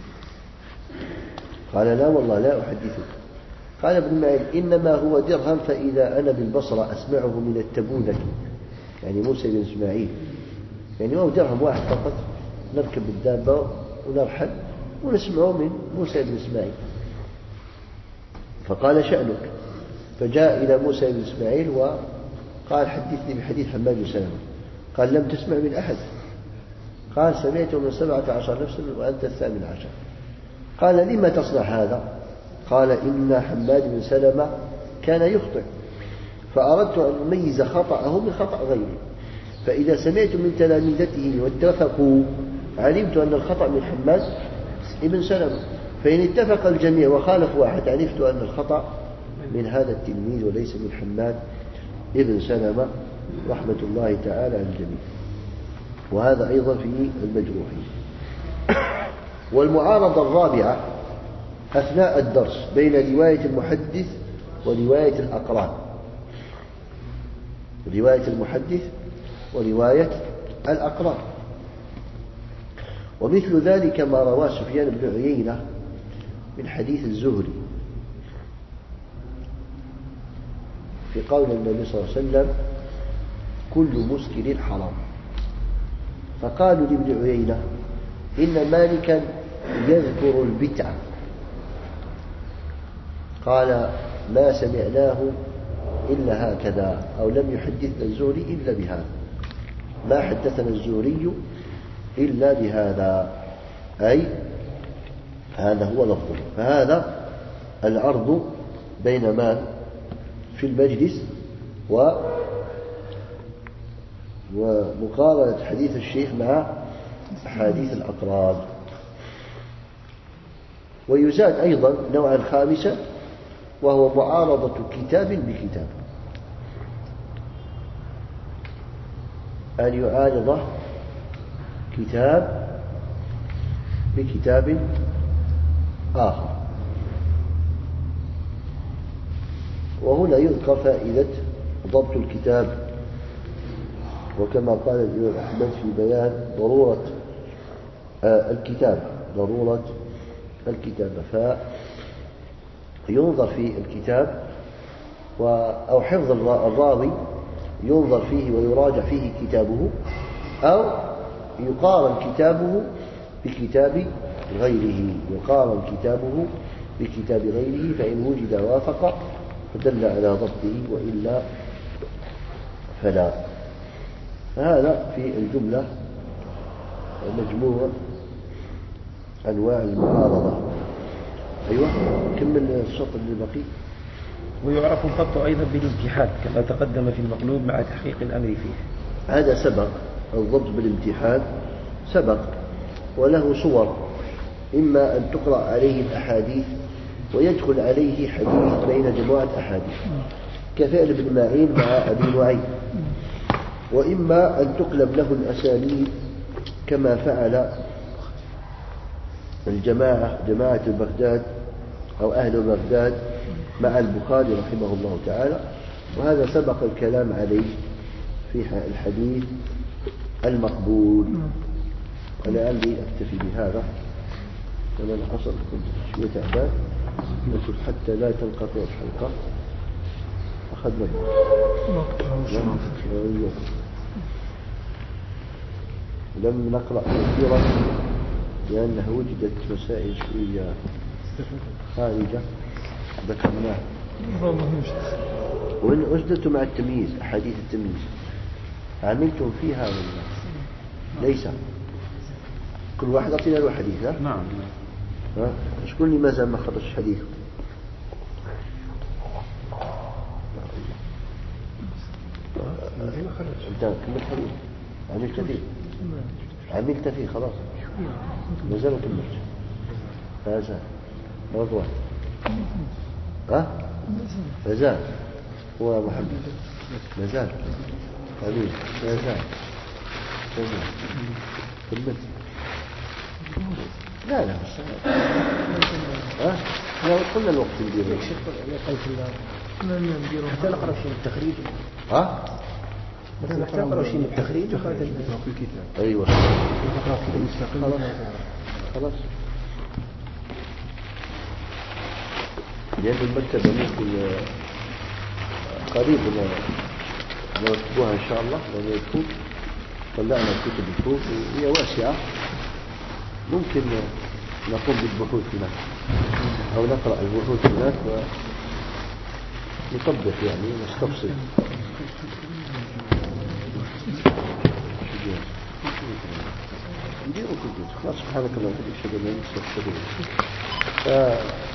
قال: لا والله لا أحدثك. قال ابن معين: إنما هو درهم، فإذا أنا بالبصرة أسمعه من التبوذة، يعني موسى بن إسماعيل، يعني هو درهم واحد فقط، نركب الدابة ونرحل ونسمعه من موسى بن إسماعيل. فقال: شأنك. فجاء إلى موسى بن إسماعيل وقال: حدثني بحديث حماد بن سلمة. قال: لم تسمع من أحد. قال: سمعته من سبعة عشر نفسا وأنت الثامن عشر. قال: لما تصنع هذا؟ قال: إن حماد بن سلمة كان يخطئ، فأردت أن أميز خطأه من خطأ غيره، فإذا سمعت من تلامذته واتفقوا علمت أن الخطأ من حماد بن سلمة، فإن اتفق الجميع وخالف واحد عرفت أن الخطأ من هذا التلميذ وليس من حماد بن سلمة، رحمة الله تعالى على الجميع. وهذا أيضا في المجروحين. والمعارضة الرابعة أثناء الدرس بين رواية المحدث ورواية الأقران، رواية المحدث ورواية الأقران. ومثل ذلك ما رواه سفيان بن عيينة من حديث الزهري في قول النبي صلى الله عليه وسلم: كل مسكر حرام. فقالوا لابن عيينة: إن مالكا يذكر البتعة. قال: ما سمعناه إلا هكذا، أو لم يحدثنا الزهري إلا بهذا، ما حدثنا الزهري إلا بهذا، أي هذا هو لفظه. فهذا العرض بين ما في المجلس و ومقارنة حديث الشيخ مع أحاديث الأقران. ويزاد أيضا نوعا خامسا، وهو معارضة كتاب بكتاب، أن يعارض كتاب بكتاب آخر. وهنا يذكر فائدة ضبط الكتاب، وكما قال الإمام أحمد في بيان ضرورة الكتاب، ضرورة الكتاب، فينظر في الكتاب أو حفظ الراوي ينظر فيه ويراجع فيه كتابه، أو يقارن كتابه بكتاب غيره، يقارن كتابه بكتاب غيره، فإن وجد وافق فدل على ضبطه، وإلا فلا. هذا في الجملة مجموع أنواع المعارضة. أيوة، كمل الشطر اللي بقي. ويعرف الضبط أيضا بالامتحان كما تقدم في المقلوب مع تحقيق الأمر فيه. هذا سبق، الضبط بالامتحان سبق، وله صور: إما أن تقرأ عليه الأحاديث ويدخل عليه حديث بين جماعة أحاديث كفعل ابن معين مع أبي نعيم، وإما أن تقلب له الأسانيد كما فعل الجماعة جماعة بغداد أو أهل بغداد مع البخاري رحمه الله تعالى. وهذا سبق الكلام عليه في الحديث المقبول. ولعلي أكتفي بهذا، كما العصر كنت شوية تعبان، لكن حتى لا تنقطع الحلقة أخذنا لم نقرأ كثيرا لأنها وجدت مسائل شوية هذه جاء ذكرناها. والله مش وإن أجدت مع التمييز أحاديث التمييز عملتم فيها ولا ليس؟ كل واحد أعطينا له حديث. ها؟ نعم. ها؟ شكون اللي ما زال ما خرجش حديثه؟ أنت كملت حديث عملت فيه عملت فيه خلاص ما زال كملت. فازال رضوان ها فازال هو محمد ما زال حبيب ما زال فازال كملت. لا لا ها لا قلنا الوقت ندير حتى نقرأ شيء التخريج. ها مثلا حتى نقرأ شيء التخريج وخاتم في الكتاب. ايوه مستقل. خلاص لأن المكتبة ممكن قريب نرتبوها إن شاء الله لأن الكتب طلعنا الكتب الكتب وهي واسعة ممكن نقوم بالبحوث هناك أو نقرأ البحوث هناك ونطبق يعني نستفصل. نديروا كل جزء. خلاص سبحانك اللهم وبحمدك أشهد أن لا إله إلا أنت أستغفرك.